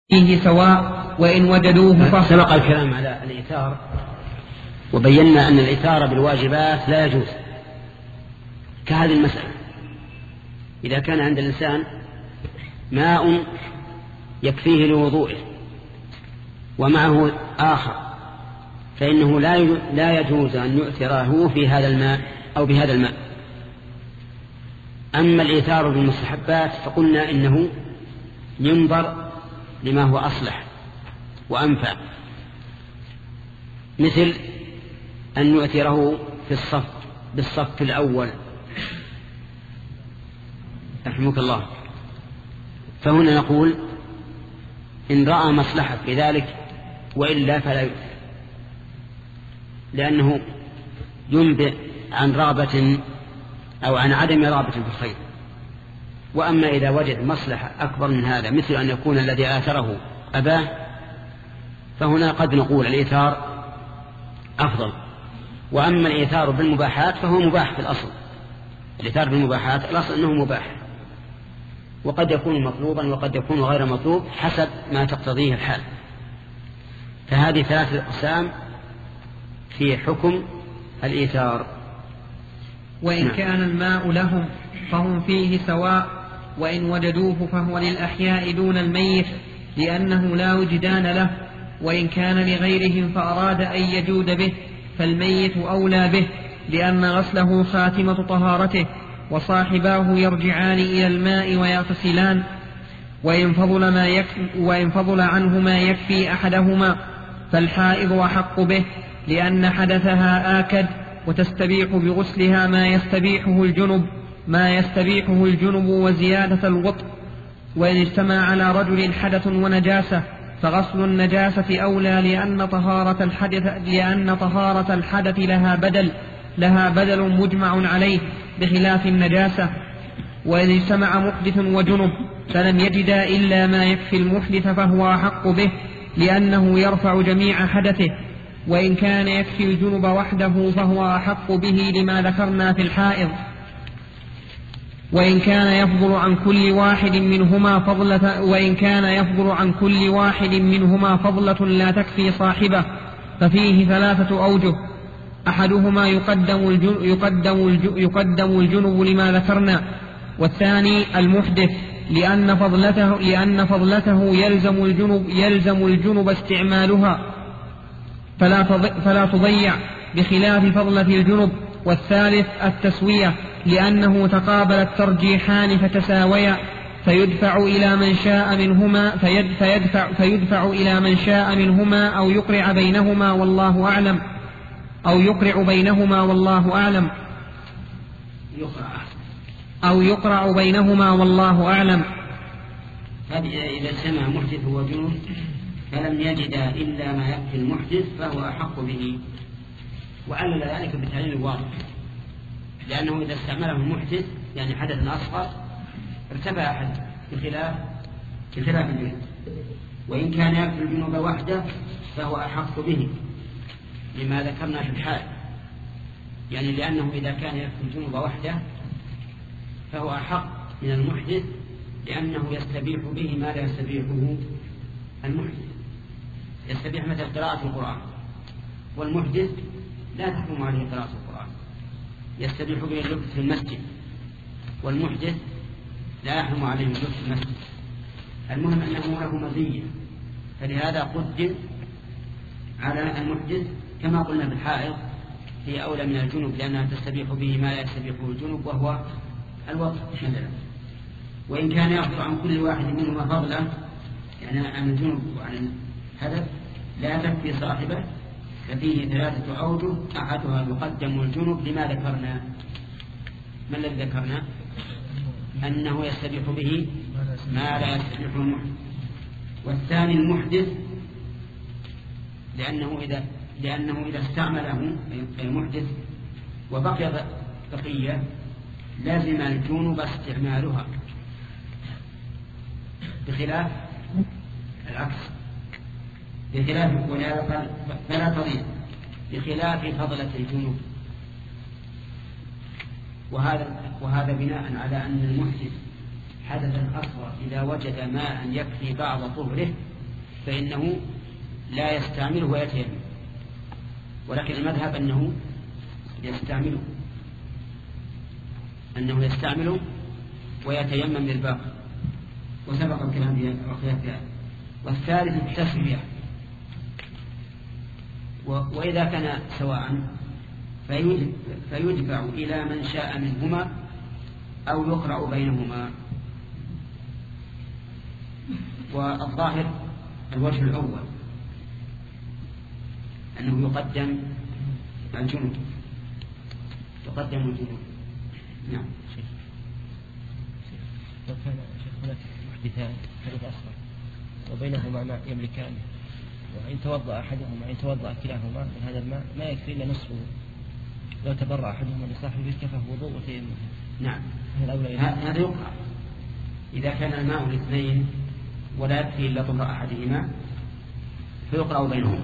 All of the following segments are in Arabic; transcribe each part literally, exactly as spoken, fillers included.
فيه سواء وإن وجدوه فهو. سبق الكلام على الإيثار وبينا أن الإيثار بالواجبات لا يجوز، كهذه المسألة. إذا كان عند الإنسان ماء يكفيه لوضوئه ومعه آخر فإنه لا يجوز أن يؤثره في هذا الماء أو بهذا الماء. أما الإيثار بالمستحبات فقلنا إنه ينظر لما هو أصلح وأنفع، مثل أن يؤثره في الصف بالصف الأول رحمك الله. فهنا نقول إن رأى مصلحة في ذلك وإلا فلا يؤثر، لأنه ينبئ عن رغبة أو عن عدم رغبة في الخير. وأما إذا وجد مصلحة أكبر من هذا مثل أن يكون الذي آثره أباه فهنا قد نقول الإيثار أفضل. وأما الإيثار بالمباحات فهو مباح في الأصل. الإيثار بالمباحات الأصل أنه مباح، وقد يكون مطلوبا وقد يكون غير مطلوب حسب ما تقتضيه الحال. فهذه ثلاثة أقسام في حكم الإيثار. وإن كان الماء لهم فهم فيه سواء، وإن وجدوه فهو للأحياء دون الميت لأنه لا وجدان له. وإن كان لغيرهم فأراد أن يجود به فالميت أولى به، لأن غسله خاتمة طهارته، وصاحباه يرجعان إلى الماء ويغتسلان. وإن فضل, ما يكفي وإن فضل عنه ما يكفي أحدهما فالحائض أحق به، لأن حدثها آكد وتستبيح بغسلها ما يستبيحه الجنب ما يستبيحه الجنب وزيادة الوطء. وإن اجتمع على رجل حدث ونجاسة فغسل النجاسة أولى، لأن طهارة الحدث لأن طهارة الحدث لها بدل لها بدل مجمع عليه بخلاف النجاسة. وإن اجتمع محدث وجنب فلم يجدا إلا ما يكفي المحدث فهو أحق به، لأنه يرفع جميع حدثه. وإن كان يكفي الجنب وحده فهو أحق به لما ذكرنا في الحائض. وإن كان يفضل عن كل واحد منهما فضلة وإن كان يفضل عن كل واحد منهما فضلة لا تكفي صاحبه ففيه ثلاثة أوجه. أحدهما يقدم الجن يقدم الجن يقدم الجنب لما ذكرنا، والثاني المحدث لأن فضلته لأن فضلته يلزم الجنب يلزم الجنب استعمالها فلا فلا تضيع بخلاف فضلة الجنب. والثالث التسوية لأنه تقابل الترجيحان فتساويا فيدفع إلى من شاء منهما فيدفع فيدفع إلى من شاء منهما أو يقرع بينهما والله أعلم أو يقرع بينهما والله أعلم أو يقرع بينهما والله أعلم. إذا سمع محدث وجنب فلم يجد إلا ما يكفي المحدث فهو أحق به، وعلل ذلك بالتعليل الواضح، لأنه إذا استعمله المحدث يعني حدث أصغر ارتفع حدث بخلاف بخلاف الجنوب. وإن كان يكفي الجنوب وحده فهو أحق به لما ذكرنا في الحال، يعني لأنه إذا كان يكفي الجنوب وحده فهو أحق من المحدث، لأنه يستبيح به ما لا يستبيحه المحدث. يستبيح مثل قراءة القرآن، والمحدث لا تحكم عليه قراءة القرآن. يستبيح به اللبس في المسجد، والمحدث لا يحرم عليه اللبس في المسجد. المهم أنه له مزية، فلهذا قدم على المحدث كما قلنا بالحائض هي أولى من الجنوب، لأنها تستبيح به ما لا يستبيحه الجنوب وهو الوطء مثلا. وإن كان يأخذ عن كل واحد منهما فضلا يعني عن الجنوب وعن الحدث لا تكفي صاحبه ففيه ثلاثة أوجه. أحدها يقدم الجنوب لما ذكرنا. ما الذي ذكرنا؟ أنه يستبيح به ما لا يستبيح المحدث. والثاني المحدث لأنه إذا لأنه إذا استعمله المحدث وبقي بقية لازم الجنوب استعمالها، بخلاف العكس بخلاف فلا تضيع بخلاف فضلة الجنوب. وهذا وهذا بناء على أن المحدث حدثا أصغر إذا وجد ماء يكفي بعض طهره فإنه لا يستعمله ويتيمم، ولكن المذهب أنه يستعمله أنه يستعمله ويتيمم للباقي، وسبق الكلام في هذا. والثالث التسوية، وإذا كان سواء فيدفع إلى من شاء منهما أو يقرأ بينهما. والظاهر الوجه الأول أنه يقدم الجنود يقدم الجنود. نعم. لو كان شيخ هناك محدثان حدث أصغر وبينهما ماء يملكان، وإن توضأ أحدهما إن توضأ كلاهما من هذا الماء ما يكفي إلا نصفه، لو تبرع أحدهما لصاحبه كفى وضوء وتيمم. نعم، هذا يقرأ إذا كان الماء الاثنين ولا يكفي إلا طهر أحدهما فيقرأ بينهما،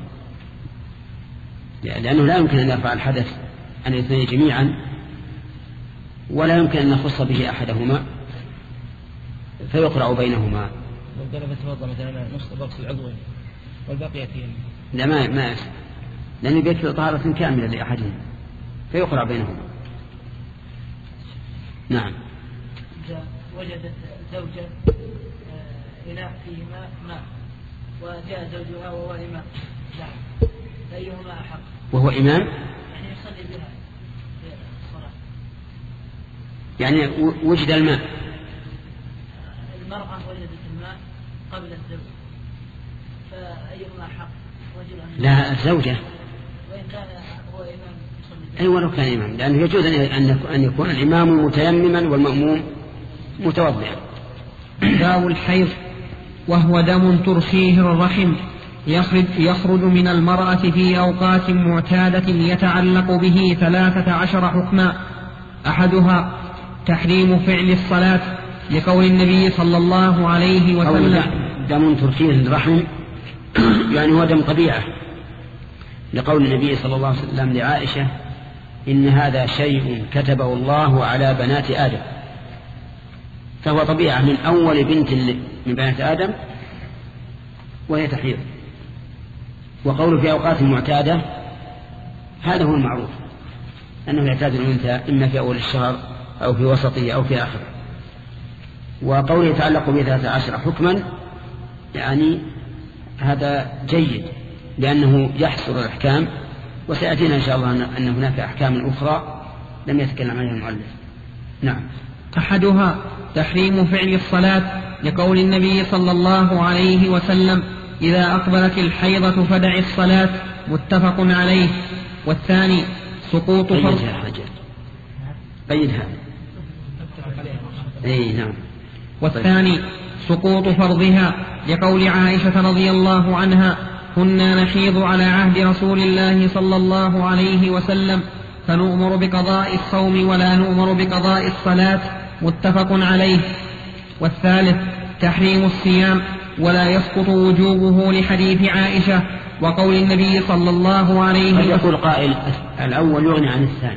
لأنه لا يمكن أن يرفع الحدث عن الاثنين جميعا، ولا يمكن أن نخص به أحدهما فيقرأ بينهما. لو قال بتوضأ مثلا نص بغسل عضوين والباقي يتيمم، لا ما ما لأنه بيكفي طهارة كاملة لأحدهم فيقرأ بينهما. نعم. إذا وجدت زوجة إناء فيه ماء ماء وجاء زوجها وهو إمام، نعم، فأيهما أحق؟ وهو إمام يعني يصلي بها في الصلاة، يعني وجد الماء، المرأة وجدت الماء قبل الزوج، فأيهما أحق؟ رجل لا الزوجة، وإن كان هو إمام يصلي بها. أي ولو كان إمام، لأنه يجوز أن يكون الإمام متيمما والمأموم متوضئا. داء الحيض وهو دم ترخيه الرحم يخرج, يخرج من المرأة في أوقات معتادة يتعلق به ثلاثة عشر حكما. أحدها تحريم فعل الصلاة لقول النبي صلى الله عليه وسلم دم ترخيه الرحم يعني هو دم طبيعة، لقول النبي صلى الله عليه وسلم لعائشة إن هذا شيء كتبه الله على بنات آدم، فهو طبيعة من أول بنت من بنات آدم وهي تحيض. وقوله في أوقات معتادة هذا هو المعروف، أنه يعتاد الأنثى إما في أول الشهر أو في وسطه أو في آخره. وقوله يتعلق بثلاثة عشر حكما يعني هذا جيد، لأنه يحصر الأحكام، وسيأتينا إن شاء الله أن هناك أحكام أخرى لم يتكلم عنها المؤلف. نعم. أحدها تحريم فعل الصلاة لقول النبي صلى الله عليه وسلم إذا أقبلت الحيضة فدع الصلاة، متفق عليه. والثاني سقوط فرض قيدها أي نعم. والثاني سقوط فرضها لقول عائشة رضي الله عنها كنا نحيض على عهد رسول الله صلى الله عليه وسلم فنؤمر بقضاء الصوم ولا نؤمر بقضاء الصلاة، متفق عليه. والثالث تحريم الصيام ولا يسقط وجوبه لحديث عائشة وقول النبي صلى الله عليه وسلم. يقول قائل الأول يغني عن الثاني،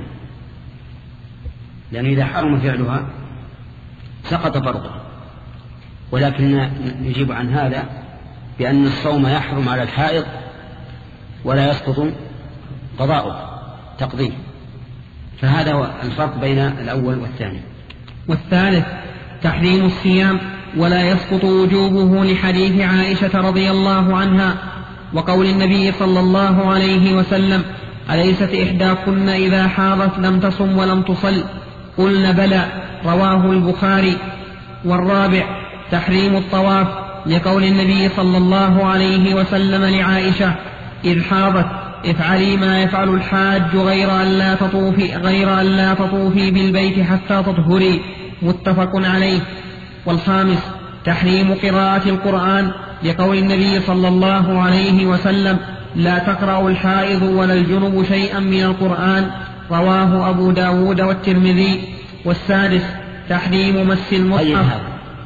لأن إذا حرم فعلها سقط فرضه، ولكن نجيب عن هذا بأن الصوم يحرم على الحائض ولا يسقط قضاؤه تقضيه، فهذا هو الفرق بين الأول والثاني. والثالث تحريم الصيام ولا يسقط وجوبه لحديث عائشة رضي الله عنها وقول النبي صلى الله عليه وسلم أليست إحداكن إذا حاضت لم تصم ولم تصل؟ قلن بلى، رواه البخاري. والرابع تحريم الطواف لقول النبي صلى الله عليه وسلم لعائشة إذ حاضت افعلي ما يفعل الحاج غير أن لا تطوفي, غير أن لا تطوفي بالبيت حتى تطهري، متفق عليه. والخامس تحريم قراءة القرآن لقول النبي صلى الله عليه وسلم لا تقرأ الحائض ولا الجنب شيئا من القرآن، رواه أبو داود والترمذي. والسادس تحريم مس المصحف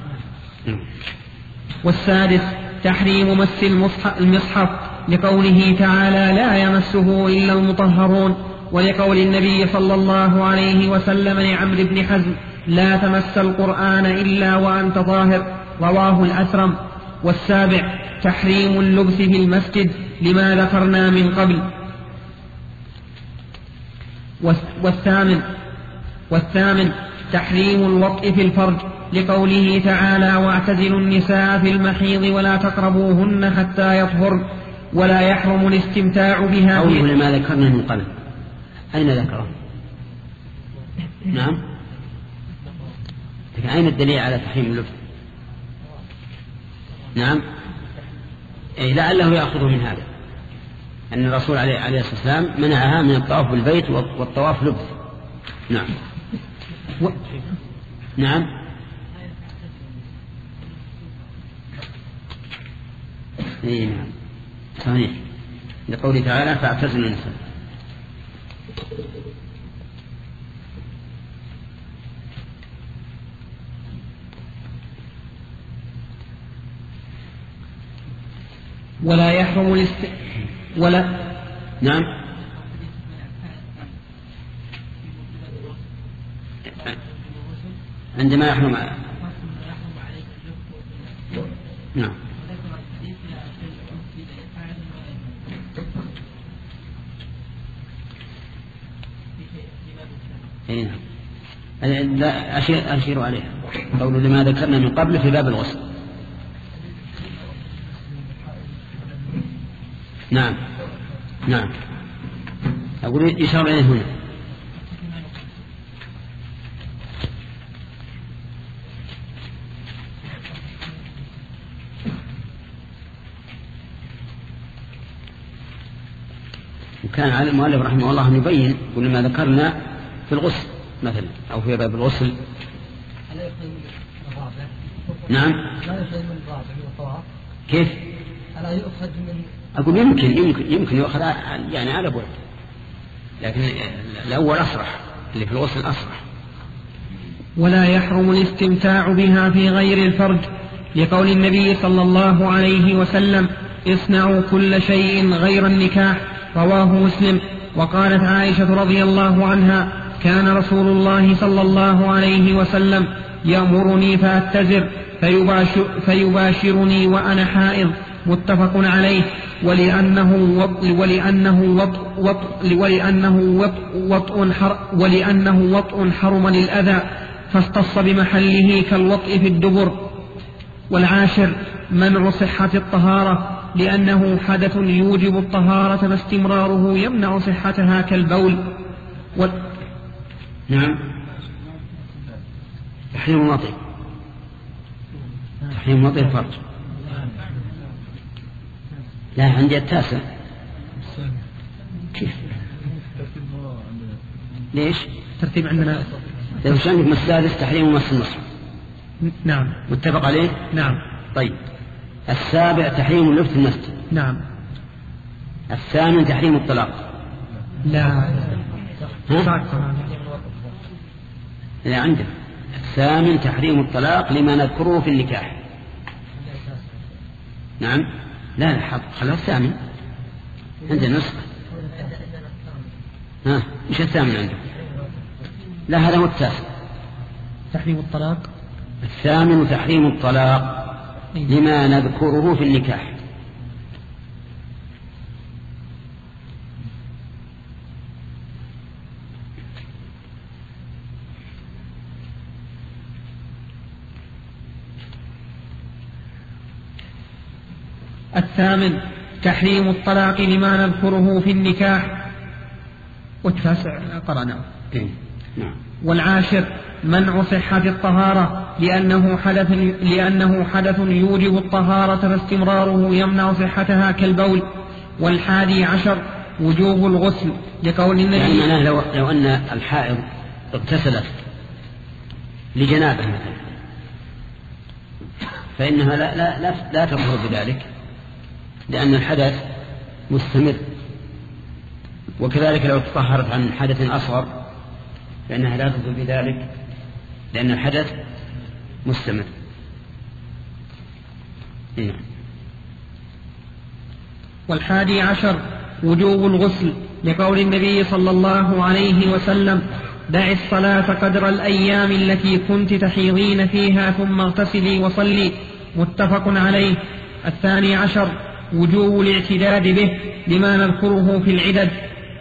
والسادس تحريم مس المصحف لقوله تعالى لا يمسه إلا المطهرون، ولقول النبي صلى الله عليه وسلم لعمرو بن حزم لا تمس القرآن إلا وأنت ظاهر، رواه الأثرم. والسابع تحريم اللبس في المسجد لما ذكرنا من قبل. والثامن والثامن تحريم الوطء في الفرج لقوله تعالى واعتزلوا النساء في المحيض ولا تقربوهن حتى يطهرن ولا يحرم الاستمتاع بها. قوله لما ذكرنا من قبل أين ذكره؟ نعم، لكن أين الدليل على تحريم اللبس؟ نعم، أي لعله يأخذه من هذا أن الرسول عليه الصلاة والسلام منعها من الطواف بالبيت والطواف لبس. نعم و... نعم اي نعم صحيح، لقوله تعالى فاعتزلوا النساء. ولا يحرم الاست... ولا نعم عندما يحرم نعم اي نعم لا أشير, أشير عليها قول لما ذكرنا من قبل في باب الغسل. نعم نعم أقول يشار إليه هنا. وكان على المؤلف رحمه الله أن يبين كل ما ذكرنا في الغسل مثلا أو في باب الغسل. نعم كيف؟ ألا يؤخذ من أقول يمكن يمكن يمكن يؤخذ يعني على بعد، لكن الأول أصرح، اللي في الغسل أصرح. ولا يحرم الاستمتاع بها في غير الفرج لقول النبي صلى الله عليه وسلم اصنعوا كل شيء غير النكاح، رواه مسلم. وقالت عائشة رضي الله عنها كان رسول الله صلى الله عليه وسلم يأمرني فأتزر فيباشر فيباشرني وأنا حائض، متفق عليه. ولأنه وطء ولأنه وطء وطء ولأنه وطء وطء حر ولأنه وطء حرم للأذى فاختص بمحله كالوطء في الدبر. والعاشر منع صحة الطهارة لأنه حدث يوجب الطهارة فاستمراره يمنع صحتها كالبول. و... نعم تحريم الوطء تحريم وطء الفرج. لا عندي التاسع. كيف ليش ترتيب عندنا لو عندك السادس تحريم مس النصف. نعم متفق عليه. نعم. طيب السابع تحريم اللبس المسجد. نعم. الثامن تحريم الطلاق. لا ها؟ لا عندك الثامن تحريم الطلاق لما نذكره في النكاح. نعم لا لا خلاص الثامن عندنا نسخة. ها مش الثامن عندك؟ لا هذا هو التاسع. تحريم الطلاق. الثامن تحريم الطلاق لما نذكره في النكاح. الثامن تحريم الطلاق لما نذكره في النكاح. والتاسع قرأناه. نعم. والعاشر منع صحة الطهارة لأنه حدث لأنه حدث يوجب الطهارة فاستمراره يمنع صحتها كالبول. والحادي عشر وجوب الغسل لقول النبي يعني معناه لو, لو أن الحائض اغتسلت لجنابه مثلا فإنها لا, لا, لا, لا تطهر بذلك لأن الحدث مستمر. وكذلك لو تطهرت عن حدث أصغر فإنها لا تطهر بذلك لأن الحدث مستمر. إيه. والحادي عشر وجوب الغسل لقول النبي صلى الله عليه وسلم دع الصلاة قدر الأيام التي كنت تحيضين فيها ثم اغتسلي وصلي، متفق عليه. الثاني عشر وجوب الاعتداد به لما نذكره في العدد.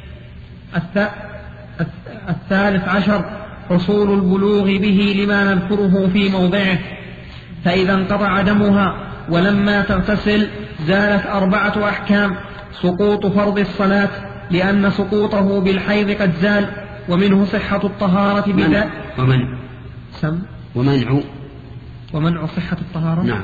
الثالث عشر حصول البلوغ به لما نذكره في موضعه. فإذا انقطع دمها ولما تغتسل زالت أربعة أحكام: سقوط فرض الصلاة لأن سقوطه بالحيض قد زال، ومنه صحة الطهارة بذلك ومنع سم ومنع ومنع صحة الطهارة. نعم.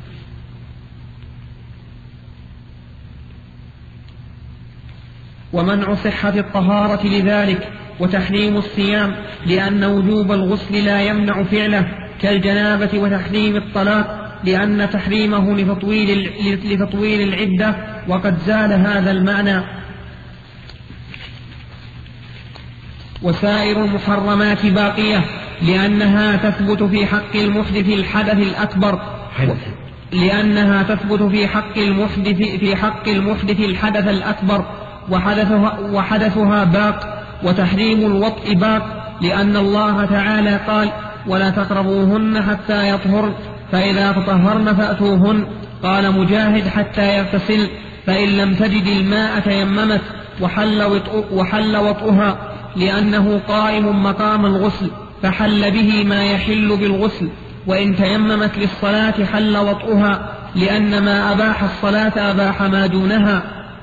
ومنع صحة الطهارة لذلك، وتحريم الصيام لأن وجوب الغسل لا يمنع فعله كالجنابة، وتحريم الطلاق لأن تحريمه لتطويل, لتطويل العدة، وقد زال هذا المعنى. وسائر المحرمات باقية لأنها تثبت في حق المحدث الحدث الأكبر لأنها تثبت في حق المحدث في حق المحدث الحدث الأكبر وحدثها, وحدثها باق. وتحريم الوطء باق لأن الله تعالى قال: ولا تقربوهن حتى يطهرن، فإذا تطهرن فأتوهن. قال مجاهد: حتى يغتسل، فإن لم تجد الماء تيممت، وحل, وحل وطئها لأنه قائم مقام الغسل، فحل به ما يحل بالغسل. وإن تيممت للصلاة حل وطئها لأن ما أباح الصلاة أباح ما دونها.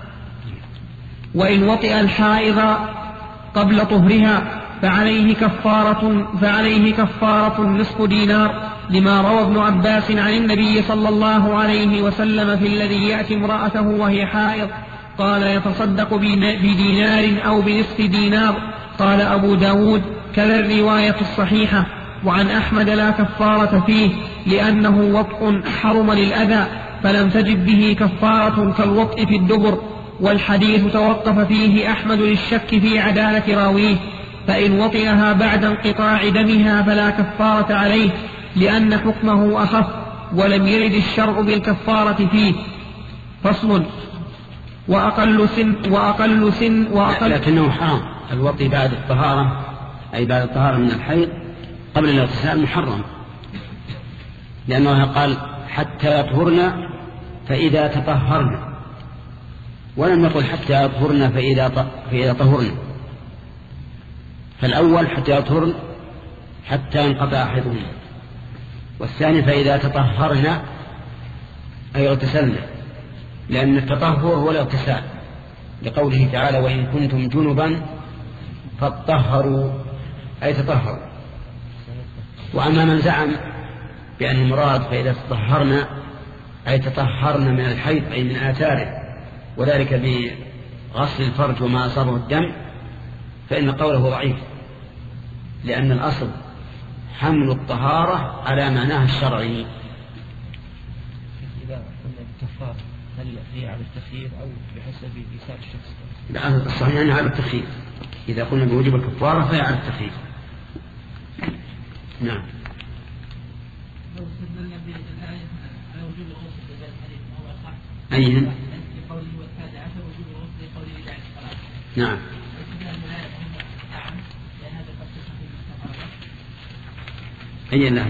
وإن وطئ الحائض قبل طهرها فعليه كفارة, فعليه كفارة نصف دينار، لما روى ابن عباس عن النبي صلى الله عليه وسلم في الذي يأتي امرأته وهي حائض قال: يتصدق بدينار أو بنصف دينار. قال أبو داود: كذا الرواية الصحيحة. وعن أحمد: لا كفارة فيه لأنه وطء حرم للأذى، فلم تجب به كفارة كالوطء في الدبر. والحديث توقف فيه أحمد للشك في عدالة راويه، فإن وطئها بعد انقطاع دمها فلا كفارة عليه لأن حكمه أخف، ولم يرد الشرع بالكفارة فيه. فصل. وأقل سن وأقل سن وأقل لكنه حرام الوطي بعد الطهارة، أي بعد الطهارة من الحيض قبل الاغتسال محرم، لأنه قال: حتى يطهرن فإذا تطهرن، ولم يقل حتى يطهرن فإذا فإذا طهرن. فالأول حتى يطهرن حتى ينقطع حيضهن، والثاني فإذا تطهرن أي اغتسلن، لأن التطهر هو الاغتسال، لقوله تعالى: وإن كنتم جنبا فاطهروا أي تطهروا. وأما من زعم بأن المراد فإذا تطهرن أي تطهرن من الحيض أي من آثاره، وذلك بغسل الفرج وما أصابه الدم، فإن قوله ضعيف، لأن الأصل حمل الطهارة على معناها الشرعي. إذا قلنا بالكفار هل هي على التخيير أو بحسب إيساء الشخص؟ لا، الصحيح أنها على التخيير. إذا قلنا بوجوب الكفارة فهي على التخيير. نعم. أيهن؟ نعم. أي الله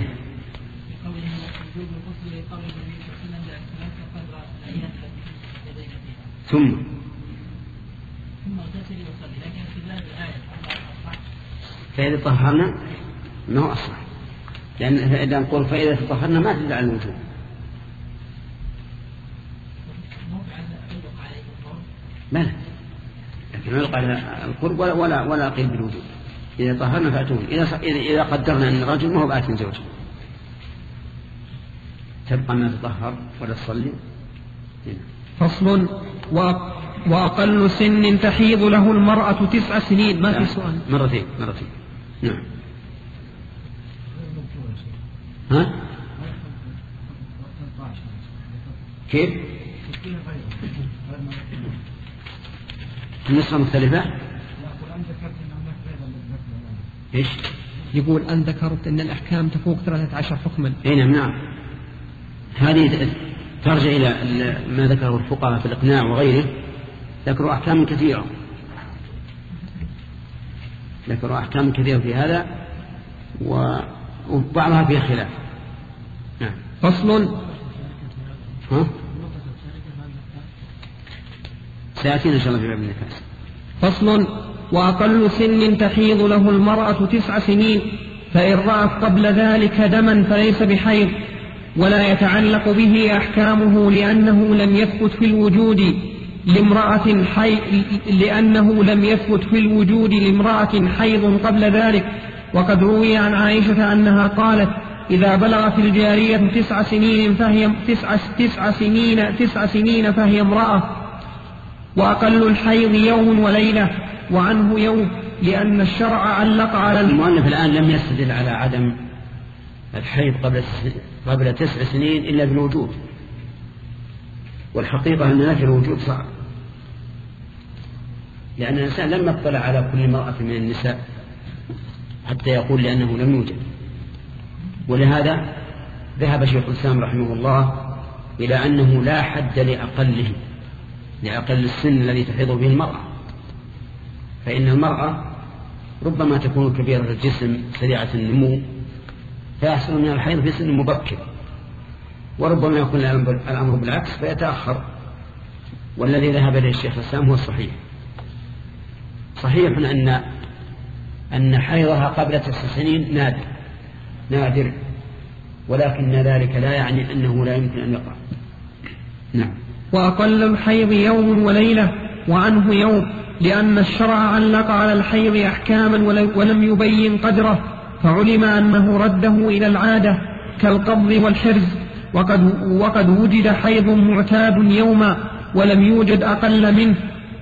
ثم فإذا طهرنا ما هو أصح، لأن إذا نقول فإذا تطهرنا ما تدل على الوجوب. لا، لكن يلقى على القرب ولا ولا ولا قيل بالوجوب. إذا طهرنا فأتون، إذا إذا قدرنا أن الرجل ما هو بآت زوجه تبقى ما تطهر ولا تصلي. فصل. وأقل سن تحيض له المرأة تسع سنين. ما في سؤال. مرتين مرتين. نعم. ها؟ كيف؟ النسخة مختلفة؟ إيش؟ يقول أن ذكرت أن الأحكام تفوق ثلاثة عشر حكما. أي نعم نعم. هذه ترجع إلى ما ذكره الفقهاء في الإقناع وغيره، ذكروا أحكام كثيرة ذكروا أحكام كثيرة في هذا وبعضها فيها خلاف. نعم. فصل. ها؟ سيأتينا إن شاء الله في باب النفاس. فصل. وأقل سن تحيض له المرأة تسع سنين، فإن رأت قبل ذلك دما فليس بحيض، ولا يتعلق به أحكامه لأنه لم يثبت في الوجود لامرأة حي... لأنه لم يثبت في الوجود لامرأة حيض قبل ذلك. وقد روي عن عائشة أنها قالت: إذا بلغت الجارية تسع سنين فهي تسع, تسع سنين تسع سنين فهي امرأة. وأقل الحيض يوم وليلة، وعنه يوم، لأن الشرع علق على المؤلف الآن لم يستدل على عدم الحيض قبل قبل تسع سنين إلا بالوجود، والحقيقة أن نفي الوجود صعب، لأن الإنسان لم يطلع على كل امرأة من النساء حتى يقول لأنه لم يوجد. ولهذا ذهب شيخ الإسلام رحمه الله إلى أنه لا حد لأقله، لأقل السن الذي تحيض به المرأة، فإن المرأة ربما تكون كبيرة الجسم سريعة النمو فيحصل من الحيض في سن مبكر، وربما يكون الأمر بالعكس فيتأخر. والذي ذهب إليه الشيخ الإسلام هو الصحيح. صحيح أن أن حيضها قبل تسع سنين نادر نادر، ولكن ذلك لا يعني أنه لا يمكن أن يقع. نعم. وأقل الحيض يوم وليلة، وعنه يوم، لأن الشرع علق على الحيض أحكاما ولم يبين قدره، فعلم أنه رده إلى العادة كالقبض والحرز. وقد, وقد وجد حيض معتاد يوما ولم يوجد أقل منه.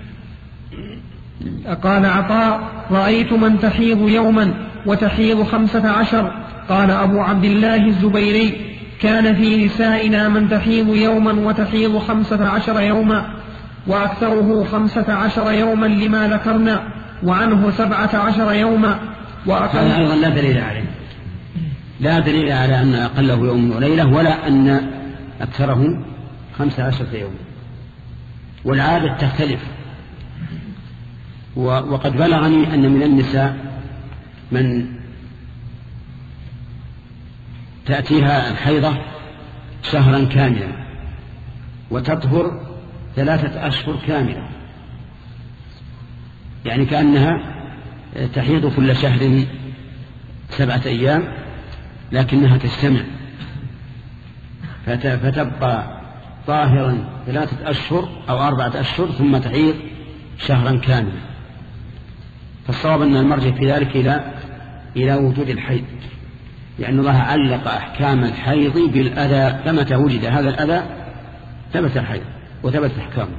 قال عطاء: رأيت من تحيض يوما وتحيض خمسة عشر. قال أبو عبد الله الزبيري: كان في نسائنا من تحيض يوما وتحيض خمسة عشر يوما، وأكثره خمسة عشر يوما لما ذكرنا، وعنه سبعة عشر يوما. هذا أيضا لا دليل عليه، لا دليل على أن أقله يوم وليلة ولا أن أكثره خمسة عشر يوما، والعادة تختلف. وقد بلغني أن من النساء من تأتيها الحيضة شهرا كاملا وتطهر ثلاثة أشهر كاملة، يعني كأنها تحيض كل شهر سبعة أيام لكنها تجتمع فتبقى طاهرا ثلاثة أشهر أو أربعة أشهر ثم تحيض شهرا كاملا. فالصواب أن المرجع في ذلك إلى إلى وجود الحيض، لأن الله علق أحكام الحيض بالأذى، فمتى وجد هذا الأذى ثبت الحيض وثبت أحكامه.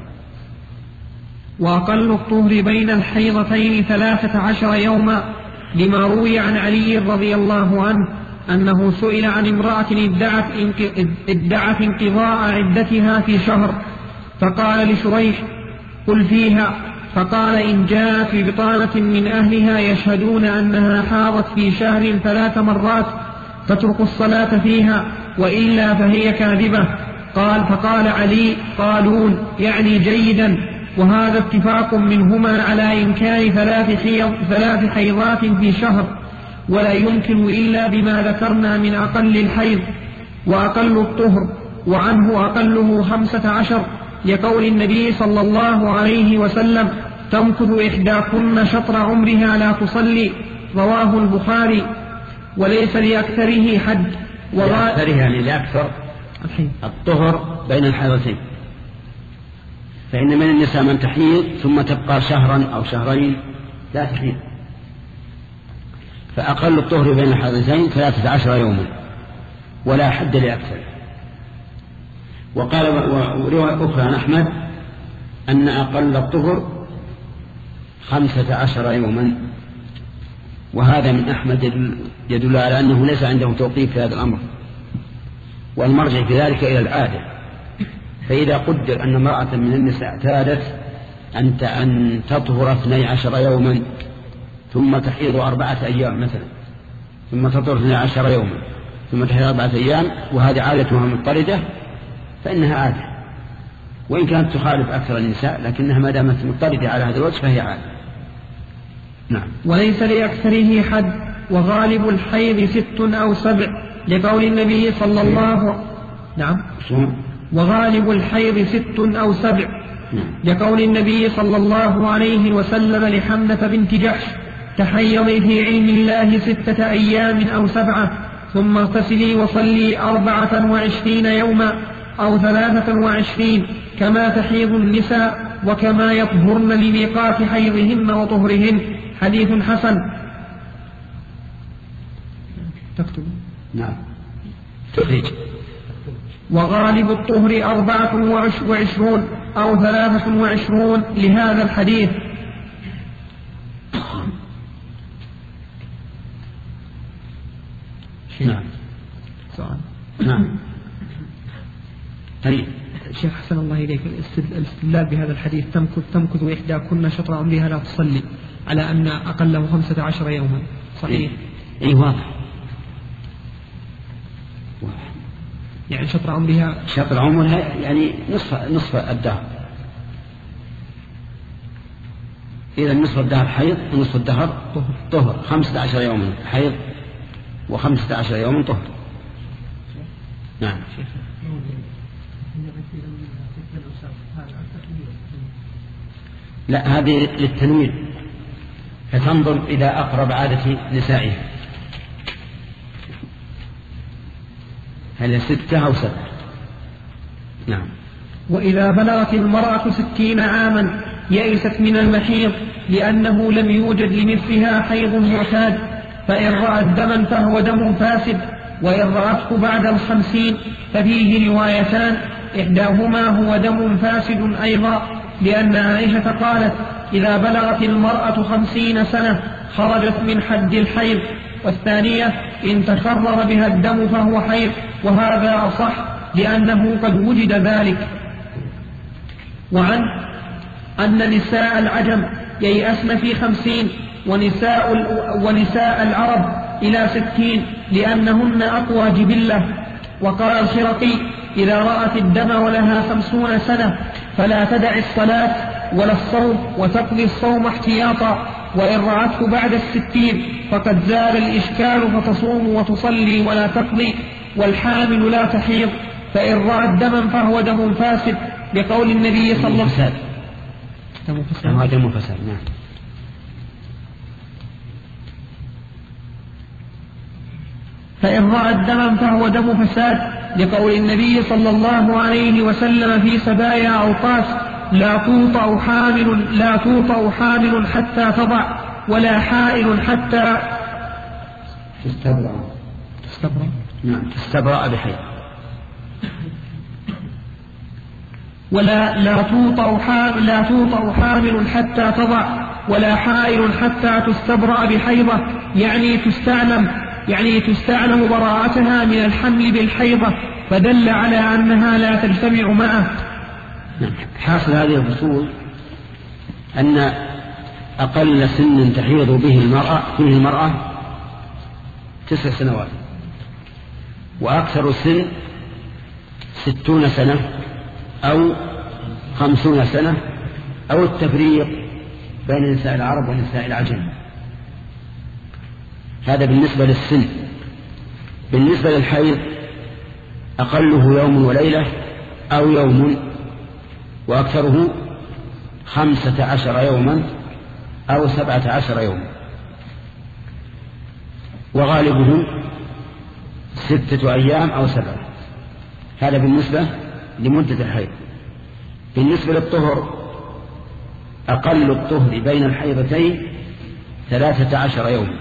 وأقل الطهر بين الحيضتين ثلاثة عشر يوما، لما روي عن علي رضي الله عنه أنه سئل عن امرأة ادعت, ادعت انقضاء عدتها في شهر، فقال لشريح: قل فيها. فقال: إن جاءت ببطانة من أهلها يشهدون أنها حاضت في شهر ثلاث مرات فترك الصلاة فيها، وإلا فهي كاذبة. قال: فقال علي: قالون، يعني جيدا. وهذا اتفاق منهما على إمكان ثلاث, حيض ثلاث حيضات في شهر، ولا يمكن إلا بما ذكرنا من أقل الحيض. وأقل الطهر وعنه أقله خمسة عشر، لقول النبي صلى الله عليه وسلم: تمكث إحداكن شطر عمرها لا تصلي. رواه البخاري. وليس لأكثره حد. لأكثره يعني لأكثر الطهر بين الحيضتين، فإن من النساء من تحيض ثم تبقى شهرا أو شهرين لا تحيض، فأقل الطهر بين الحيضتين ثلاثة عشر يوما ولا حد لأكثر. وقال ورواية أخرى عن أحمد أن أقل الطهر خمسة عشر يوما، وهذا من أحمد يدل على أنه ليس عنده توقيف في هذا الأمر، والمرجع في ذلك إلى العادة. فإذا قدر أن امرأة من النساء اعتادت أنت أن تطهر اثني عشر يوما ثم تحيض أربعة أيام مثلا، ثم تطهر اثني عشر يوما ثم تحيض أربعة أيام، وهذه عادتها مضطردة، فإنها عادة، وإن كانت تخالف أكثر النساء لكنها ما دامت مضطردة على هذا الوجه فهي عادة. نعم. وليس لأكثره حد، وغالب الحيض ست أو سبع، لقول النبي صلى الله عليه وسلم. نعم. وغالب الحيض ست أو سبع، لقول النبي صلى الله عليه وسلم لحمنة بنت جحش: تحيضي في علم الله ستة أيام أو سبعة، ثم اغتسلي وصلي أربعة وعشرين يوما أو ثلاثة وعشرين، كما تحيض النساء وكما يطهرن لميقات حيضهن وطهرهن. حديث حسن. تكتب. نعم. تخريج. وغالب الطهر أربعة وعشرون أو ثلاثة وعشرون لهذا الحديث. نعم. سؤال. نعم. طيب. شيخ حسن الله إليك، الاستدلال بهذا الحديث: تمكث تمكث إحداكن شطر عمرها لا تصلي، على أن أقله خمسة عشر يوما، صحيح؟ إيه واضح. يعني شطر عمرها شطر عمرها يعني نصف نصف الدهر. إذا نصف الدهر حيض ونصف الدهر طهر. خمسة عشر يوما حيض وخمسة عشر يوما طهر. نعم. لا، هذه للتنوير، فتنظر إلى أقرب عادة نسائها، هل ستة أو سبعة. نعم. وإذا بلغت المرأة ستين عاما يئست من المحيض لأنه لم يوجد لمثلها حيض معتاد، فإن رأت دما فهو دم فاسد، وإن رأته بعد الخمسين ففيه روايتان: إحداهما هو دم فاسد أيضا، لأن عائشة قالت: إذا بلغت المرأة خمسين سنة خرجت من حد الحيض، والثانية إن تكرر بها الدم فهو حيض، وهذا أصح لأنه قد وجد ذلك. وعن أن نساء العجم ييأسن في خمسين، ونساء, ونساء العرب إلى ستين، لأنهن أقوى جبلة. وقال الخرقي: إذا رأت الدم ولها خمسون سنة فلا تدع الصلاة ولا الصوم، وتقضي الصوم احتياطا، وإن رأته بعد الستين فقد زال الإشكال فتصوم وتصلي ولا تقضي. والحامل لا تحيض، فإن رأت دما فهو دم فاسد، بقول النبي صلى الله عليه وسلم: دم فساد. دم فساد. نعم. فإن رأت دما فهو دم فساد، لقول النبي صلى الله عليه وسلم في سبايا عوطاس: لا توطأ حامل لا توطأ حامل حتى تضع، ولا حائل حتى تستبرأ. تستبرأ. نعم. تستبرأ بحيض. ولا لا توطأ حامل لا توطأ حامل حتى تضع، ولا حائل حتى تستبرأ بحيضة، يعني تستعلم يعني تستعلم براءتها من الحمل بالحيضة، فدل على أنها لا تجتمع معه. حاصل هذه الفصول أن أقل سن تحيض به المرأة فيه المرأة تسع سنوات، وأكثر السن ستون سنة أو خمسون سنة، أو التفريق بين نساء العرب ونساء العجم. هذا بالنسبة للسن. بالنسبة للحيض أقله يوم وليلة أو يوم، وأكثره خمسة عشر يوما أو سبعة عشر يوما، وغالبه ستة أيام أو سبعة. هذا بالنسبة لمدة الحيض. بالنسبة للطهر أقل الطهر بين الحيضتين ثلاثة عشر يوما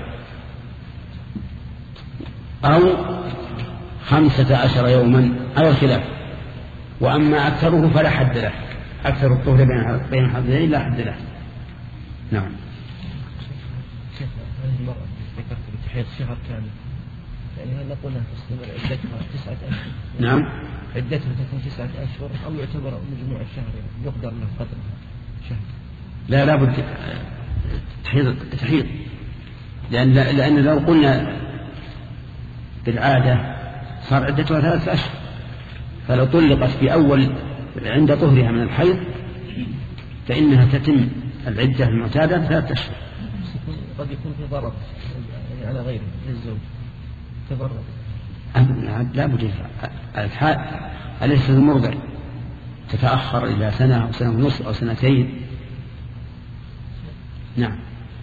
أو خمسة عشر يوما على الخلاف، وأما أكثره فلا حد له. أكثر الطهر بين الحيضتين لا حد له. نعم. شيخ هذه المرأة ذكرت بتحيض شهر كامل، يعني هل نقول لها تستمر عدتها تسعة أشهر؟ نعم. عدتها تكون تسعة أشهر، أو يعتبر مجموع الشهر يقدر له قدرها شهر؟ لا، لا بد تحيض تحيض، لأن لأن لو قلنا بالعادة صار عدتها ثلاثة أشهر، فلو طلقت في أول عند طهرها من الحيض فإنها تتم العدة المعتادة ثلاثة أشهر. قد يكون في ضرر يعني على غيره للزوج تضرر. لا بد الحال أليس المرضع تتأخر إلى سنة أو سنة ونصف أو سنتين. نعم.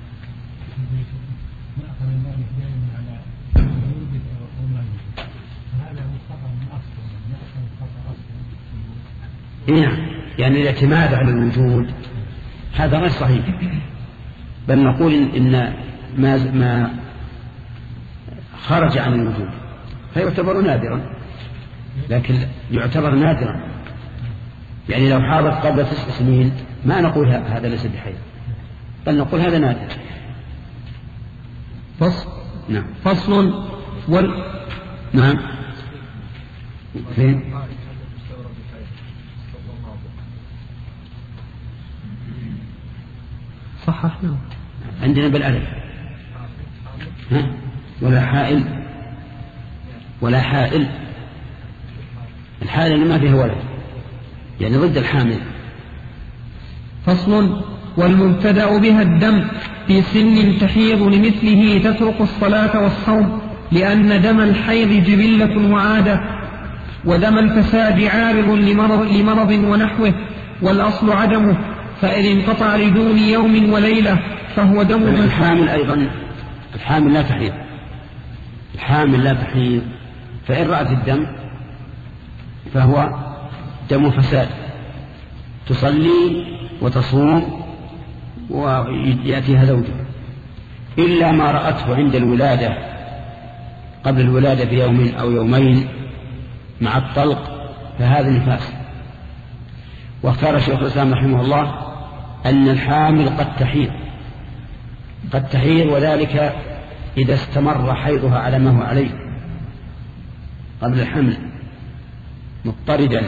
نعم، يعني الاعتماد على الوجود هذا غير صحيح، بل نقول إن ما ما خرج عن الوجود فيعتبر نادرا، لكن يعتبر نادرا. يعني لو حاضت قبل تسع سنين ما نقول هذا ليس بحيض، بل نقول هذا نادر. فصل. نعم. فصل وال نعم. فين؟ صححنا عندنا بالألف. ها؟ ولا حائل ولا حائل. الحائل اللي ما فيها ولد يعني ضد الحامل. فصل. والمبتدأ بها الدم في سن تحيض لمثله تترك الصلاة والصوم، لأن دم الحيض جبلة وعادة، ودم الفساد عارض لمرض, لمرض ونحوه، والأصل عدمه، فإن انقطع لدون يوم وليلة فهو دم الحامل. أيضا الحامل لا تحيض، الحامل لا تحيض، فإن رأت الدم فهو دم فساد، تصلي وتصوم ويأتيها زوجها، إلا ما رأته عند الولادة قبل الولادة بيوم أو يومين مع الطلق فهذا نفاس. واختار شيخ الإسلام رحمه الله أن الحامل قد تحيض قد تحيض وذلك إذا استمر حيضها على ما هو عليه قبل الحمل مضطردا،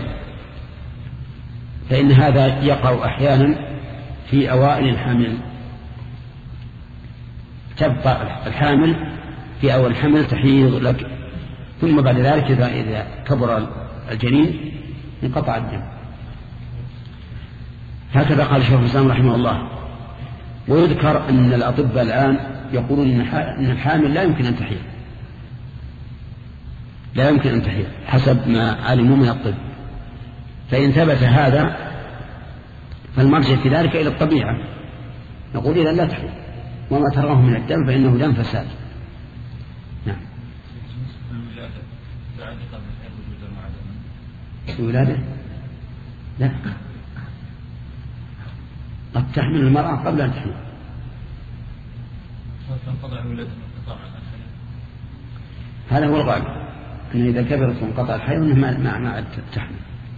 فإن هذا يقع أحيانا في أوائل الحمل، تبقى الحامل في أول الحمل تحيض لك، ثم بعد ذلك إذا, إذا كبر الجنين انقطع الدم. هكذا قال شيخ الإسلام رحمه الله. ويذكر أن الأطباء الآن يقولون أن الحامل لا يمكن أن تحيض، لا يمكن أن تحيض حسب ما علموا من الطب. فإن ثبت هذا فالمرجع في ذلك إلى الطبيعة، نقول إذا لا تحيض، وما تراه من الدم فإنه دم فساد. نعم. الولادة لا، قد تحمل المرأة قبل أن تحمل. هذا هو الغالب، أن إذا كبرت وانقطع الحيض أنه ما ما ما تحمل.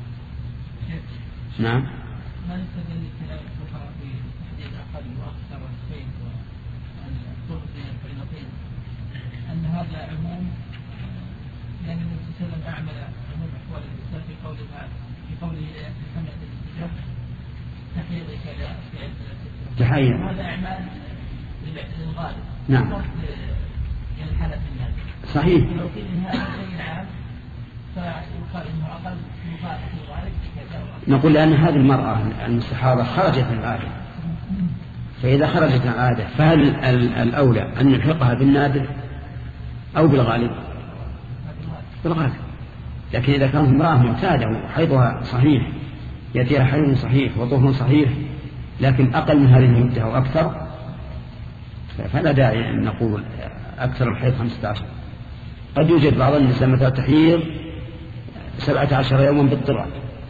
نعم. ما يستدل كلام الفقهاء بتحديد أقل وأكثر الشيء وأن الطرق بين الفريضتين أن هذا عموم، لأن النبي صلى الله عليه وسلم أعمل عموم أحوال الإنسان في قولها في قوله لحملة الاستجابة تحيضك تحيض، هذا أعمال للغالب. نعم. يعني حالة الناس صحيح. لو قيل إن هذا شيء عام فيقال إنه أقل مخالف للغالب. نقول لأن هذه المرأة المستحاضة خرجت من العادة، فإذا خرجت من العادة فهل الأولى أن نلحقها بالنادر أو بالغالب؟ بالغالب. لكن إذا كانت امرأة معتادة وحيضها صحيح، يأتيها حيض صحيح وطهر صحيح، لكن أقل من هذه المدة أو أكثر، فلا داعي أن نقول أكثر الحيض خمسة عشر. قد يوجد بعض النساء مثلا تحيض سبعة عشر يوما باضطراد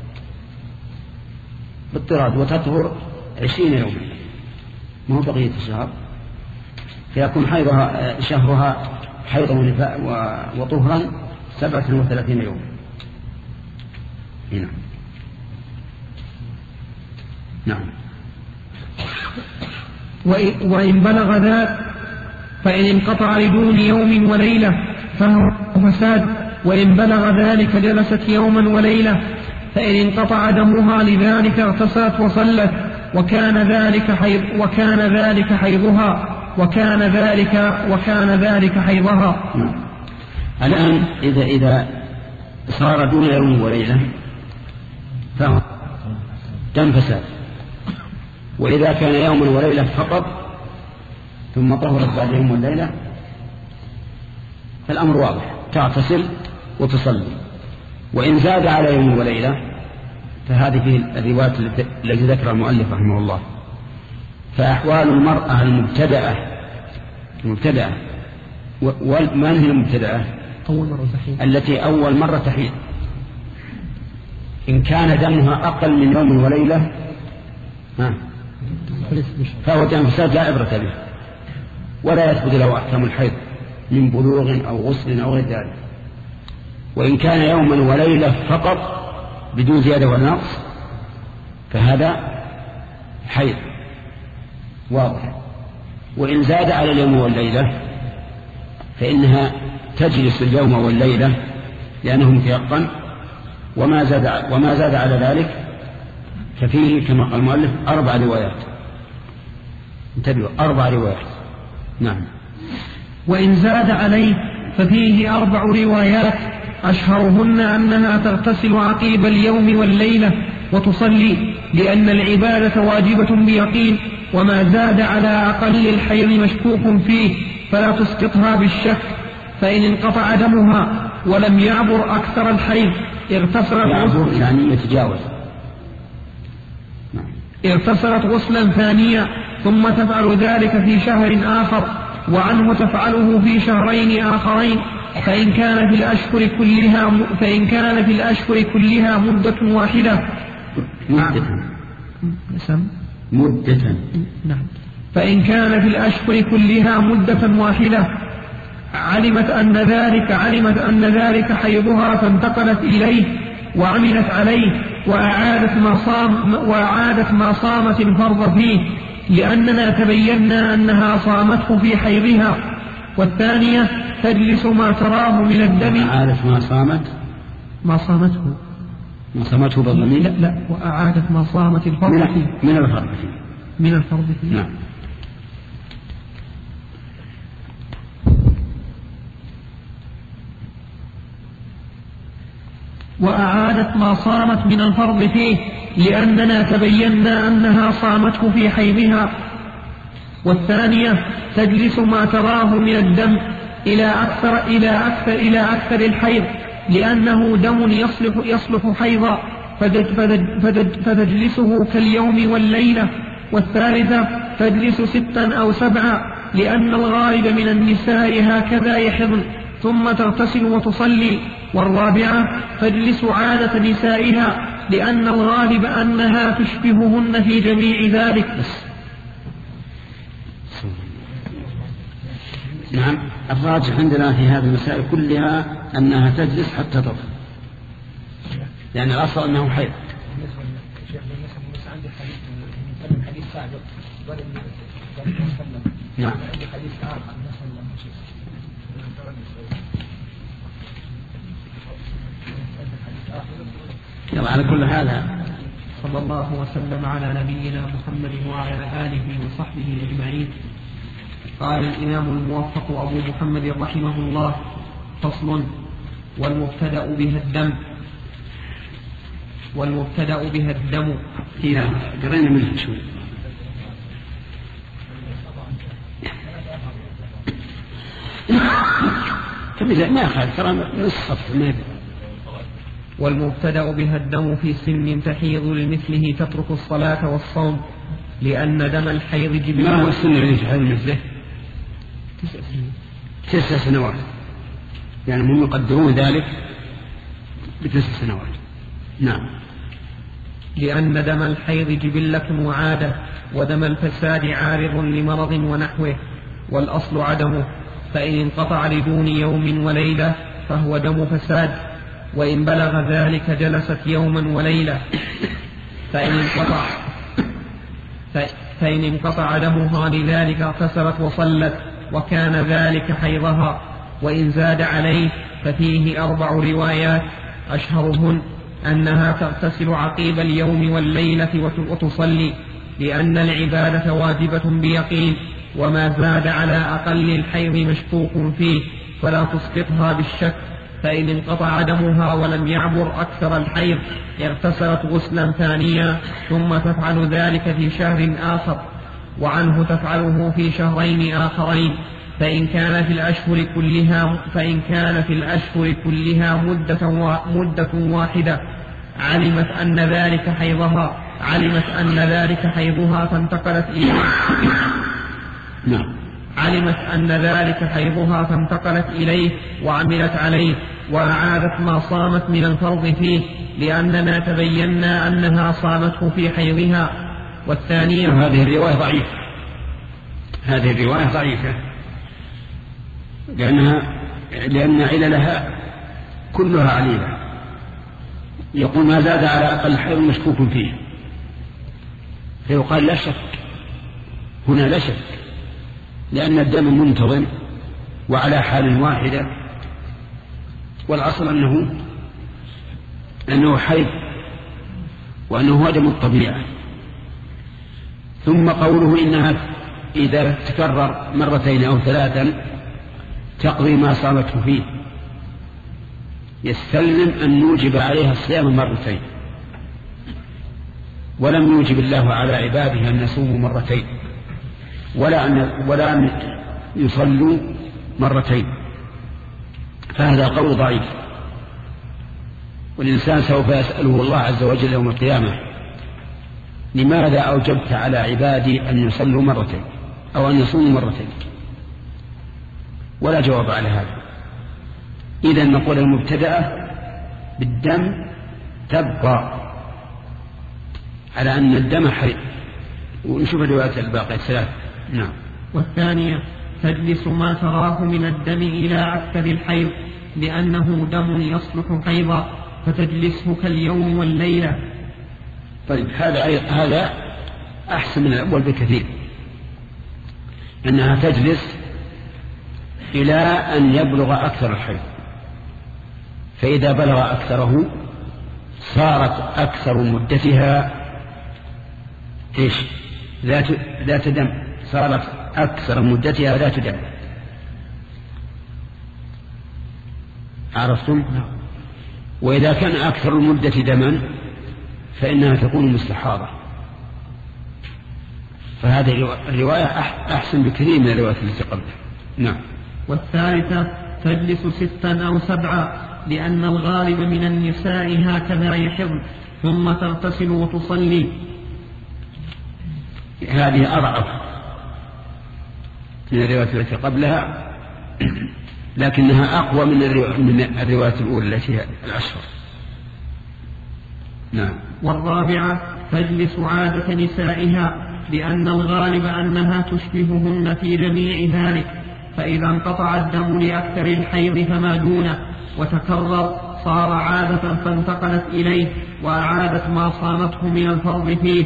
باضطراد وتطهر عشرين يوما، ما هو بقية الشهر، فيكون حيضها شهرها حيضا ونفاء وطهرا سبعة وثلاثين يوما. هنا نعم. وإن بلغ ذلك فإن انقطع لدون يوم وليلة فهو فساد، وإن بلغ ذلك جلست يوما وليلة، فإن انقطع دمها لذلك اغتسلت وصلت، وكان ذلك حيض وكان ذلك حيضها وكان ذلك وكان ذلك حيضها. الآن إذا إذا صار دون يوم وليلة فهو دم فساد، وإذا كان يوم وليلة فقط ثم طهرت بعد يوم والليلة فالأمر واضح، تغتسل وتصلي. وإن زاد على يوم وليلة فهذه فيه الروايات التي ذكر المؤلف رحمه الله. فأحوال المرأة المبتدأة المبتدأة وما هي المبتدأة؟ أول مرة تحيض، التي أول مرة تحيض، إن كان دمها أقل من يوم وليلة ها فهو دم فساد لا عبرة به، ولا يثبت له أحكام الحيض من بلوغ أو غسل أو غير ذلك. وإن كان يوما وليلة فقط بدون زيادة ولا نقص فهذا حيض واضح. وإن زاد على اليوم والليلة فإنها تجلس اليوم والليلة لأنه متيقن، وما زاد وما زاد على ذلك ففيه كما قال المؤلف أربع روايات. انتبهوا، أربع روايات. نعم. وإن زاد عليه ففيه أربع روايات، أشهرهن أنها تغتسل عقيب اليوم والليلة وتصلي لأن العبادة واجبة بيقين، وما زاد على أقل الحيض مشكوك فيه فلا تسقطها بالشك. فإن انقطع دمها ولم يعبر أكثر الحيض اغتسلت يعبر يعني يتجاوز اغتسلت غسلا ثانيا ثم تفعل ذلك في شهر آخر، وعنه تفعله في شهرين آخرين. فإن كان في الأشهر كلها فإن كان في الأشهر كلها مدة واحدة مدة مدة نعم فإن كان في الأشهر كلها مدة واحدة علمت أن ذلك علمت أن ذلك حيضها فانتقلت إليه وعملت عليه وأعادت ما صام وأعادت ما صامت الفرض فيه، لأننا تبينا أنها صامته في حيضها. والثانية تجلس ما تراه من الدم. أعادت ما صامت ما صامته ما صامته بالضمير. لا لا وأعادت ما صامت الفرض فيه من الفرض فيه من الفرض فيه نعم. وأعادت ما صامت من الفرض فيه لأننا تبينا أنها صامته في حيضها. والثانية تجلس ما تراه من الدم إلى أكثر إلى أكثر إلى أكثر الحيض لأنه دم يصلح يصلح حيضا فتجلسه كاليوم والليلة. والثالثة تجلس ستا أو سبعا لأن الغالب من النساء هكذا يحضن ثم تغتسل وتصلي. والرابعة تجلس عادة نسائها لأن الغالب أنها تشبههن في جميع ذلك. نعم. الراجح عندنا في هذه المسائل كلها أنها تجلس حتى تطهر، لأن الأصل أنه حيض. نعم. يلا على كل هذا صلى الله وسلم على نبينا محمد وعلى آله وصحبه أجمعين. قال الإمام الموفق أبو محمد رحمه الله: فصل. والمبتدأ بها الدم والمبتدأ بها الدم فيها قرينا منها شوي. كم ما يخالف ترى نص صف ما يبقى. والمبتدأ بها الدم في سن تحيض لمثله تترك الصلاة والصوم لأن دم الحيض جبل. ما هو السن اللي تحيض مثله؟ تسع سنين تسع سنوات، يعني هم يقدرون ذلك بتسع سنوات. نعم. لأن دم الحيض جبلة وعادة، ودم الفساد عارض لمرض ونحوه، والأصل عدمه، فإن انقطع لدون يوم وليلة فهو دم فساد، وإن بلغ ذلك جلست يوما وليلة. فإن انقطع فإن انقطع دمها لذلك اغتسلت وصلت وكان ذلك حيضها. وإن زاد عليه ففيه أربع روايات، أشهرهن أنها تغتسل عقيب اليوم والليلة وتصلي لأن العبادة واجبة بيقين، وما زاد على أقل الحيض مشكوك فيه فلا تسقطها بالشك. فإن انقطع دمها ولم يعبر أكثر الحيض اغتسلت غسلا ثانيا ثم تفعل ذلك في شهر آخر، وعنه تفعله في شهرين آخرين. فإن كان في الأشهر كلها فإن كان في الأشهر كلها مدة مدة واحدة علمت أن ذلك حيضها علمت أن ذلك حيضها فانتقلت إليه نعم علمت أن ذلك حيضها فانتقلت إليه وعملت عليه وأعادت ما صامت من الفرض فيه لأننا تبينا أنها صامته في حيضها. والثانية هذه الرواية ضعيفة هذه الرواية ضعيفة لأنها لأن عللها كلها عليلة. يقول ما زاد على أقل حيض مشكوك فيه، فيقال لا شك هنا لا شك لأن الدم منتظم وعلى حال واحدة، والأصل أنه أنه حيض وأنه هو دم الطبيعة. ثم قوله إنها إذا تكرر مرتين أو ثلاثا تقضي ما صامته فيه، يستلزم أن نوجب عليها الصيام مرتين، ولم يوجب الله على عباده أن يصوموا مرتين ولا أن ولا أن يصلوا مرتين، فهذا قول ضعيف. والإنسان سوف يسأله الله عز وجل يوم القيامة لماذا أوجبت على عبادي أن يصلوا مرتين أو أن يصوموا مرتين، ولا جواب على هذا. إذا نقول المبتدأة بالدم تبقى على أن الدم حيض. ونشوف الروايات الباقية الثلاث. نعم. والثانية تجلس ما تراه من الدم إلى أكثر الحيض لأنه دم يصلح حيضا فتجلسه كاليوم والليلة. طيب هذا هذا أحسن من الأول بكثير، أنها تجلس إلى أن يبلغ أكثر الحيض، فإذا بلغ أكثره صارت أكثر مدتها إيش؟ ذات ذات دم، صارت أكثر مدتها ذات دم. عرفتم؟ وإذا كان أكثر المدة دما فإنها تكون مستحاضة. فهذه الرواية أحسن بكثير من الروايات التي قبلها. نعم. والثالثة تجلس ستا أو سبعا لأن الغالب من النساء هكذا يحضن ثم تغتسل وتصلي. هذه أضعف من الروايات التي قبلها لكنها أقوى من الرواية الأولى التي هي الأشهر. نعم. والرابعة تجلس عادة نسائها لأن الغالب أنها تشبههن في جميع ذلك، فإذا انقطع الدم لأكثر الحيض فما دونه وتكرر صار عادة فانتقلت إليه وأعادت ما صامته من الفرض فيه.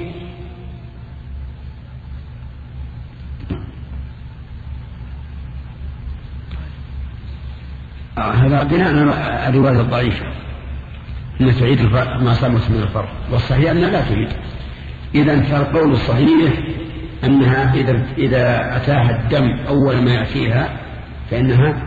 هذا بناء على الرواية الضعيفة أن تعيد ما صامت من الفرض، والصحيح أنها لا تعيد. إذا فالقول الصحيح أنها إذا, إذا أتاها الدم أول ما يأتيها فإنها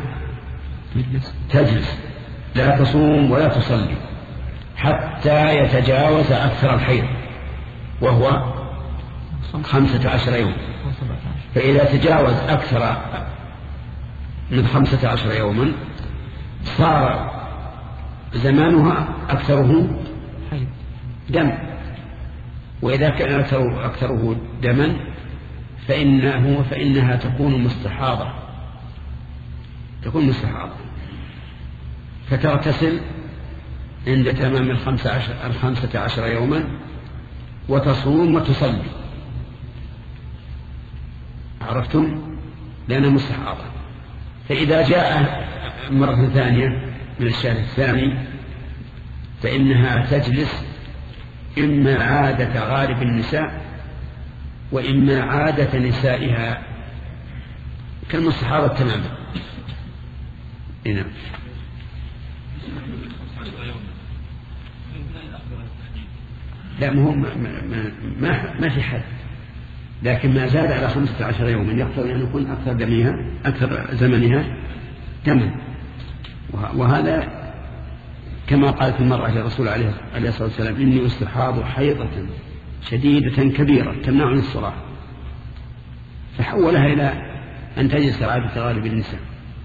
تجلس لا تصوم ولا تصلي حتى يتجاوز أكثر الحيض وهو خمسة عشر يوم. فإذا تجاوز أكثر من خمسة عشر يوما صار زمانها أكثره دم، وإذا كان أكثره, أكثره دما فإنه فإنها تكون مستحاضة تكون مستحاضة فتغتسل عند تمام الخمسة عشر, الخمسة عشر يوما وتصوم وتصلي. عرفتم؟ لأنها مستحاضة. فإذا جاء مرة ثانية من الشهر الثاني فإنها تجلس إما عادة غالب النساء وإما عادة نسائها كالمستحاضة تماما. نعم. لا مو ما, ما, ما في حد، لكن ما زاد على خمسة عشر يوما يقتضي أن يكون أكثر دمها أكثر زمنها دما. وهذا كما قالت المرأة للرسول عليه الصلاة والسلام إني أستحاض حيضة شديدة كبيرة تمنعني الصلاة، فحولها إلى أن تجلس لعادة غالب النساء.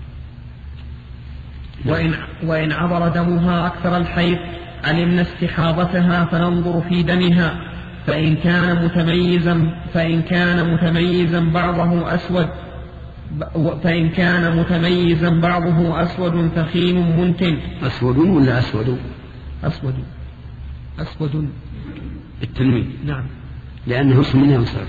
وإن, وإن عبر دمها أكثر الحيض علمنا استحاضتها فننظر في دمها، فإن كان متميزا فإن كان متميزا بعضه أسود فإن كان متميزا بعضه أسود ثخين منتن. أسود ولا أسود؟ أسود أسود التنوين. نعم، لأنه اسم منها ينصرف.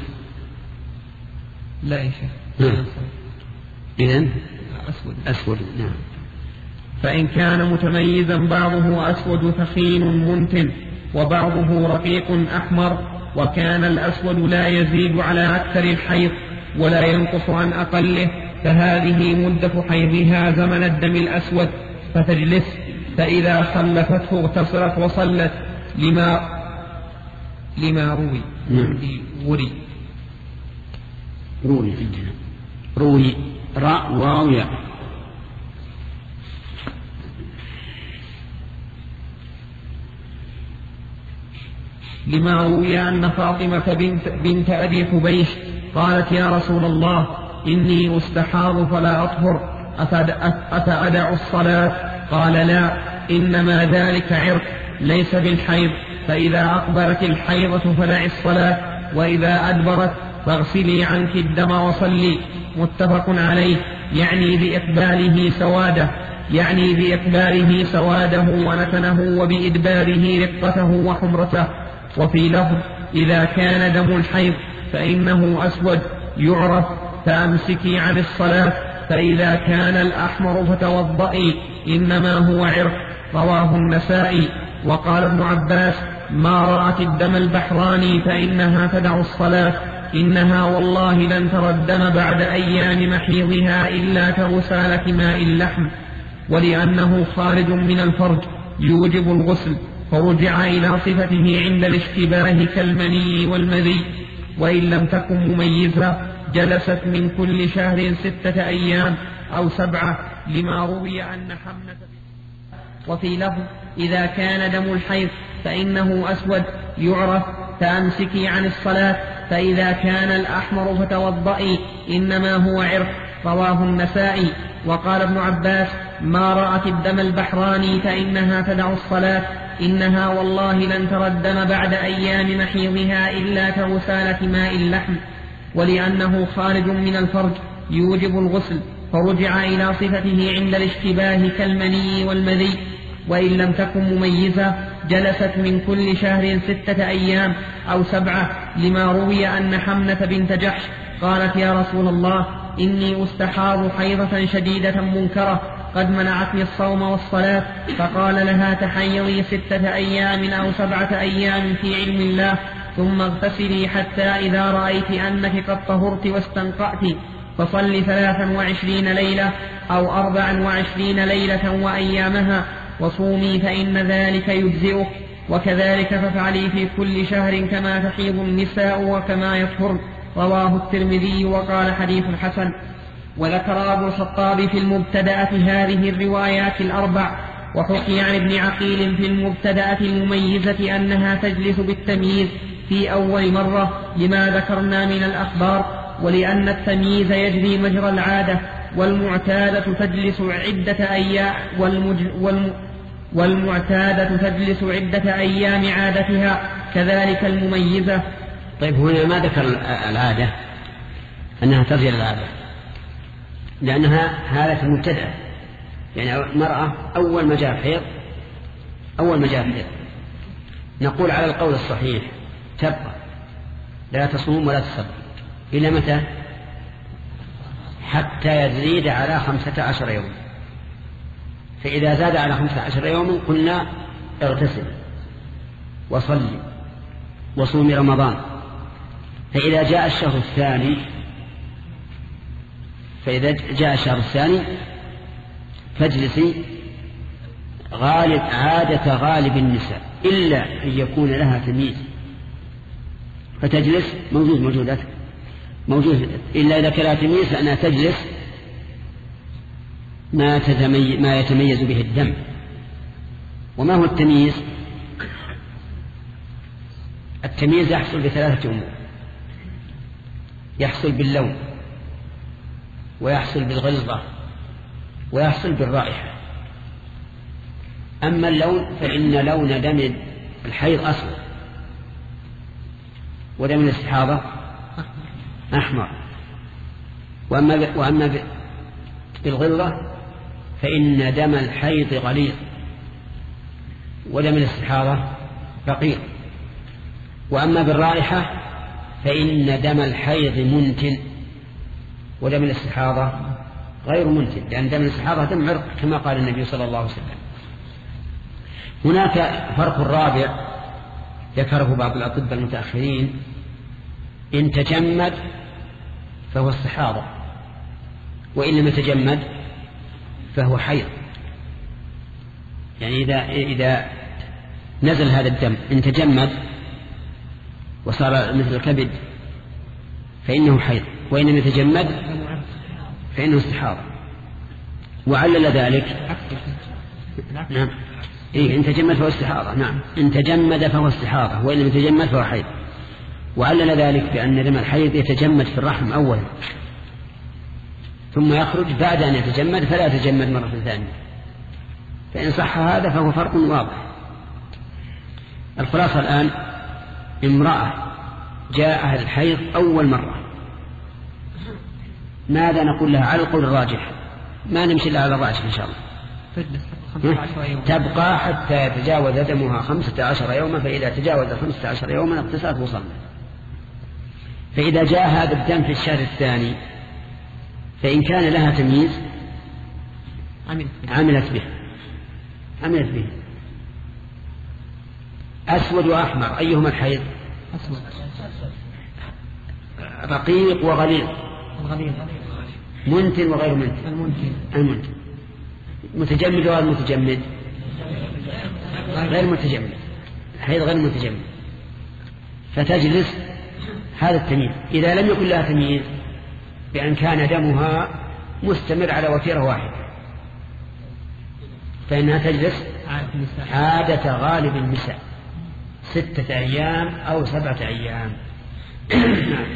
لا يا شيخ. نعم. إذن أسود أسود. نعم. فإن كان متميزا بعضه أسود ثخين منتن وبعضه رقيق أحمر، وكان الأسود لا يزيد على أكثر الحيض ولا ينقص عن أقله، فهذه مدة حيضها زمن الدم الأسود، فتجلس، فإذا خلفته اغتسلت وصلت، لما لما روي وري روي عندنا روي راء واو ياء. لما روي أن فاطمة بنت, بنت أبي حبيش قالت يا رسول الله إني أستحاض فلا أطهر أفأدع الصلاة؟ قال لا، إنما ذلك عرق ليس بالحيض، فإذا أقبلت الحيضة فدع الصلاة، وإذا أدبرت فاغسلي عنك الدم وصلي. متفق عليه، يعني بإقباله سواده يعني بإقباله سواده ونتنه، وبإدباره رقته وحمرته. وفي لفظ إذا كان دم الحيض فإنه أسود يعرف، فأمسكي عن الصلاة، فإذا كان الأحمر فتوضئي، إنما هو عرق. رواه النسائي. وقال ابن عباس ما رأت الدم البحراني فإنها تدع الصلاة، إنها والله لن ترى الدم بعد أيام محيضها إلا كغسالة ماء اللحم، ولأنه خارج من الفرج يوجب الغسل، فرجع إلى صفته عند الاشتباه كالمني والمذي. وإن لم تكن مميزة جلست من كل شهر ستة أيام أو سبعة، لما روي أن حمنة. وفي لفظ إذا كان دم الحيض فإنه أسود يعرف، فأمسكي عن الصلاة، فإذا كان الأحمر فتوضئي، إنما هو عرق. رواه النسائي. وقال ابن عباس ما رأت الدم البحراني فإنها تدع الصلاة، إنها والله لن ترى الدم بعد أيام محيضها إلا كغسالة ماء اللحم، ولأنه خارج من الفرج يوجب الغسل، فرجع إلى صفته عند الاشتباه كالمني والمذي. وإن لم تكن مميزة جلست من كل شهر ستة أيام أو سبعة، لما روي أن حمنة بنت جحش قالت يا رسول الله إني أستحاض حيضة شديدة منكرة قد منعتني الصوم والصلاة، فقال لها تحيضي ستة أيام أو سبعة أيام في علم الله، ثم اغتسلي حتى إذا رأيت أنك قد طهرت واستنقعت فصل ثلاثا وعشرين ليلة أو أربعا وعشرين ليلة وأيامها، وصومي فإن ذلك يجزئك، وكذلك فافعلي في كل شهر كما تحيض النساء وكما يطهرن. رواه الترمذي وقال حديث حسن. وذكر أبو الخطاب في المبتدأة هذه الروايات الأربع. وحكي عن ابن عقيل في المبتدأة المميزة أنها تجلس بالتمييز في أول مرة لما ذكرنا من الأخبار، ولأن التمييز يجري مجرى العادة، والمعتادة تجلس عدة أيام والمج... والم... والمعتادة تجلس عدة أيام عادتها، كذلك المميزة. طيب هنا ما ذكر العادة أنها ترجع العادة، لأنها حالة مبتدأة، يعني المرأة أول ما جاء حيض أول ما جاء حيض نقول على القول الصحيح تبقى لا تصوم ولا تصلي إلى متى؟ حتى يزيد على خمسة عشر يوم. فإذا زاد على خمسة عشر يوم قلنا اغتسل وصلي وصومي رمضان. فإذا جاء الشهر الثاني فإذا جاء الشهر الثاني فاجلسي غالب عادة غالب النساء إلا أن يكون لها تمييز، فتجلس موجود موجودات موجود إلا إذا كان تمييز فأنها تجلس ما, تتمي... ما يتميز به الدم. وما هو التمييز؟ التمييز يحصل بثلاثة أمور: يحصل باللون، ويحصل بالغلظة ويحصل بالرائحة. أما اللون فإن لون دم الحيض أسود، ودم الاستحاضة أحمر. وأما وأما بالغلظة فإن دم الحيض غليظ، ودم الاستحاضة رقيق. وأما بالرائحة فإن دم الحيض منتن، ودم الاستحاضة غير منتن، لأن دم الاستحاضة دم عرق كما قال النبي صلى الله عليه وسلم. هناك فرق رابع ذكره بعض الأطباء المتأخرين: إن تجمد فهو استحاضة، وإن لم يتجمد فهو حيض. يعني إذا, إذا نزل هذا الدم إن تجمد وصار مثل الكبد فإنه حيض، وإن لم يتجمد فإنه استحاضة. وعلل ذلك نعم إيه إن تجمد فهو استحاضة، نعم إن تجمد فهو استحاضة، وإن لم يتجمد فهو حيض. وعلل ذلك بأن دم الحيض يتجمد في الرحم أولا ثم يخرج بعد أن يتجمد، فلا يتجمد مرة ثانية. فإن صح هذا فهو فرق واضح. الخلاصة الآن: امرأة جاءها الحيض أول مرة، ماذا نقول لها على القول الراجح؟ ما نمشي لها على الراجح إن شاء الله. تبقى حتى يتجاوز دمها خمسة عشر يوما، فإذا تجاوز خمسة عشر يوما اغتسلت وصلت. فإذا جاء هذا الدم في الشهر الثاني فإن كان لها تمييز عملت به عملت به أسود وأحمر، أيهما الحيض؟ أسود. رقيق وغليظ، الغليظ. منتن وغير منتن، المنتن. المنتن. متجمد وغير متجمد، غير متجمد، الحيض غير متجمد. فتجلس هذا التمييز. إذا لم يكن لها تمييز بأن كان دمها مستمر على وتيرة واحدة فإنها تجلس عادة غالب النساء، ستة أيام أو سبعة أيام. تجلس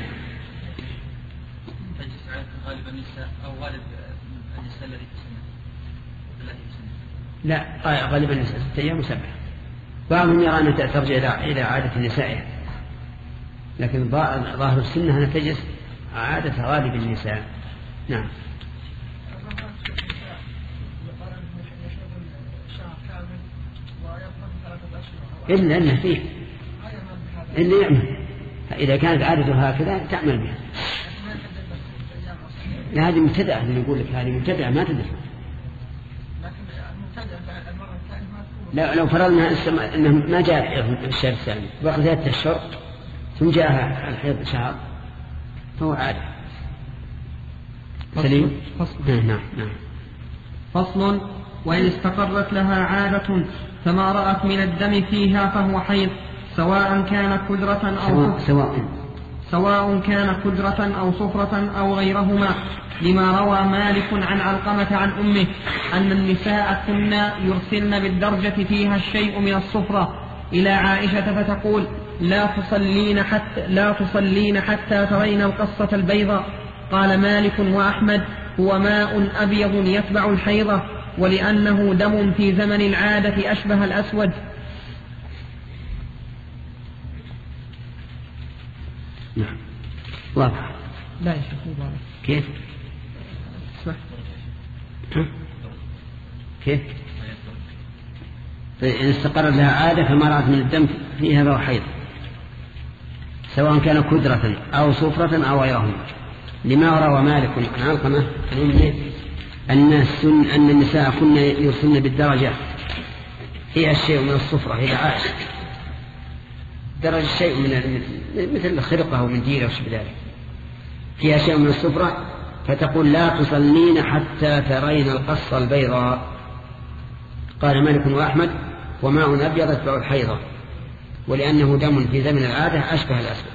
عادة غالب النساء أو غالب النساء الذي تسمى لا غالب النساء ستة أيام وسبعة. بعضهم يرى أنها ترجع إلى عادة النساء، لكن ظاهر السنة أنها تجلس عادة غالب النساء. نعم. إلا أنه فيه إلا يعمل، إذا كانت عادته هكذا تعمل بها. لا هذه مبتدأة، اللي يقول لك هذه مبتدأة ما تدري. لا لو فرضنا أنه ما جاء الشهر الثاني بقي ثلاثة أشهر ثم جاء الحيض شهر فهو عادة. سليم. فصل. نعم نعم. فصل. وإن استقرت لها عادة فما رأت من الدم فيها فهو حيض، سواء كان كدرة أو سواء سواء كان كدرة أو صفرة أو غيرهما، لما روى مالك عن علقمة عن أمه أن النساء كنا يرسلن بالدرجة فيها الشيء من الصفرة إلى عائشة فتقول: لا تصلين حتى, لا تصلين حتى ترين القصة البيضاء. قال مالك وأحمد: هو ماء أبيض يتبع الحيضة، ولأنه دم في زمن العادة أشبه الأسود. نعم واضح. لا يا شيخ مبارك. كيف؟ اسمح. كيف؟ إن استقرت لها عادة فما رأت من الدم فيها فهو حيض، سواء كان كدرة أو صفرة أو غيرهما، لما روى مالك عن علقمة عن أمه أن, أن النساء كن يرسلن بالدرجة فيها الشيء من الصفرة إلى عائشة. درجة شيء من مثل الخرقة ومن ديرة وشبه ذلك، فيها شيء من الصفرة، فتقول: لا تصلين حتى ترين القصة البيضاء. قال مالك وأحمد: وماء أبيض يتبع الحيضة، ولأنه دم في زمن العادة أشبه الأسود.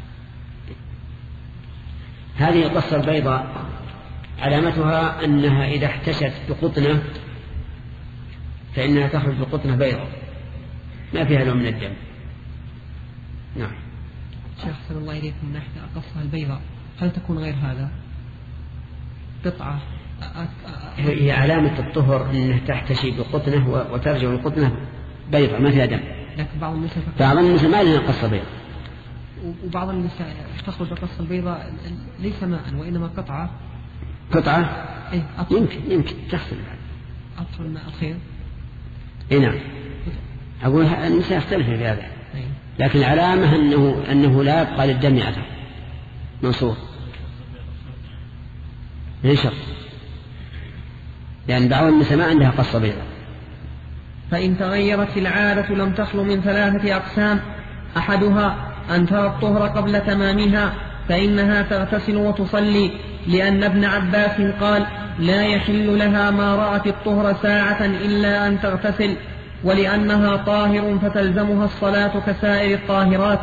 هذه القصة البيضاء علامتها أنها إذا احتشت بقطنة فإنها تخرج بقطنة بيضاء ما فيها لون من الدم. نعم. شيخ صلى الله عليه وسلم، من ناحية القصة البيضاء هل تكون غير هذا؟ قطعة هي علامة الطهر أنها تحتشي بقطنة وترجع القطنة بيضة ما فيها دم. لكن بعض النساء بعض النساء ما لها قصة بيضة، وبعض النساء تخرج القصة البيضاء ليس ماء وإنما قطعة قطعة إيه يمكن يمكن تغسل أطهر الماء الخير. إيه نعم. أقول النساء يختلف في هذا، لكن العلامة أنه أنه لا يبقى للدم أثر منصور ينشر، لأن بعض النساء ما عندها قصة بيضاء. فإن تغيرت العادة لم تخل من ثلاثة أقسام: أحدها أن ترى الطهر قبل تمامها فإنها تغتسل وتصلي، لأن ابن عباس قال: لا يحل لها ما رأت الطهر ساعة إلا أن تغتسل، ولأنها طاهر فتلزمها الصلاة كسائر الطاهرات.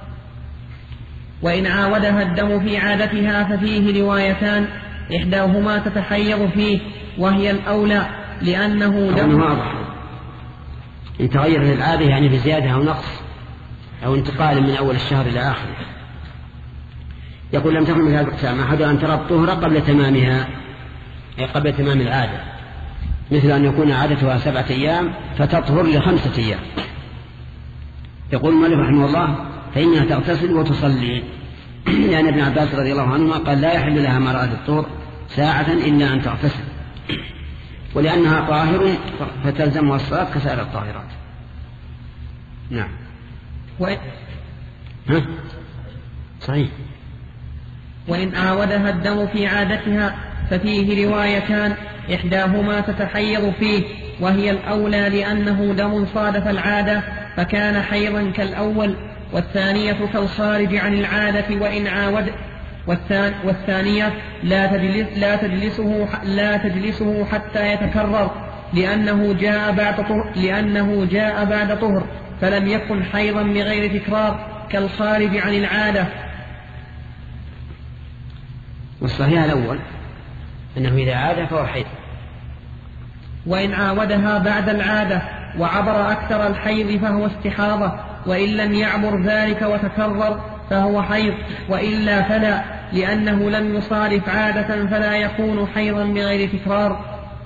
وإن عاودها الدم في عادتها ففيه روايتان، إحداهما تتحيض فيه وهي الأولى لأنه دم. إن تغير العادة يعني بزيادة أو نقص أو انتقال من أول الشهر إلى آخره. يقول: لم تكن من هذا الأقسام: أحدها أن ترى الطهر قبل تمامها، أي قبل تمام العادة، مثل أن يكون عادتها سبعة أيام فتطهر لخمسة أيام. يقول المؤلف رحمه الله: فإنها تغتسل وتصلي، لأن ابن عباس رضي الله عنهما قال: لا يحل لها ما رأت الطهر ساعة إلا أن تغتسل، ولأنها طاهر فتلزمها الصلاة كسائر الطاهرات. نعم. وإن ها؟ صحيح. وإن عاودها الدم في عادتها ففيه روايتان، إحداهما تتحيض فيه وهي الأولى لأنه دم صادف العادة فكان حيضا كالأول، والثانية كالخارج عن العادة وإن عاود، والثانية لا تجلس لا تجلسه لا تجلسه حتى يتكرر، لأنه جاء بعد طهر لأنه جاء بعد طهر فلم يكن حيضا بغير تكرار كالخارج عن العادة. والصحيح الأول أنه إذا عاد فهو حيض. وإن عاودها بعد العادة وعبر أكثر الحيض فهو استحاضة، وإن لم يعبر ذلك وتكرر فهو حيض، وإلا فلا، لأنه لم يصادف عادة فلا يكون حيضا بغير تكرار.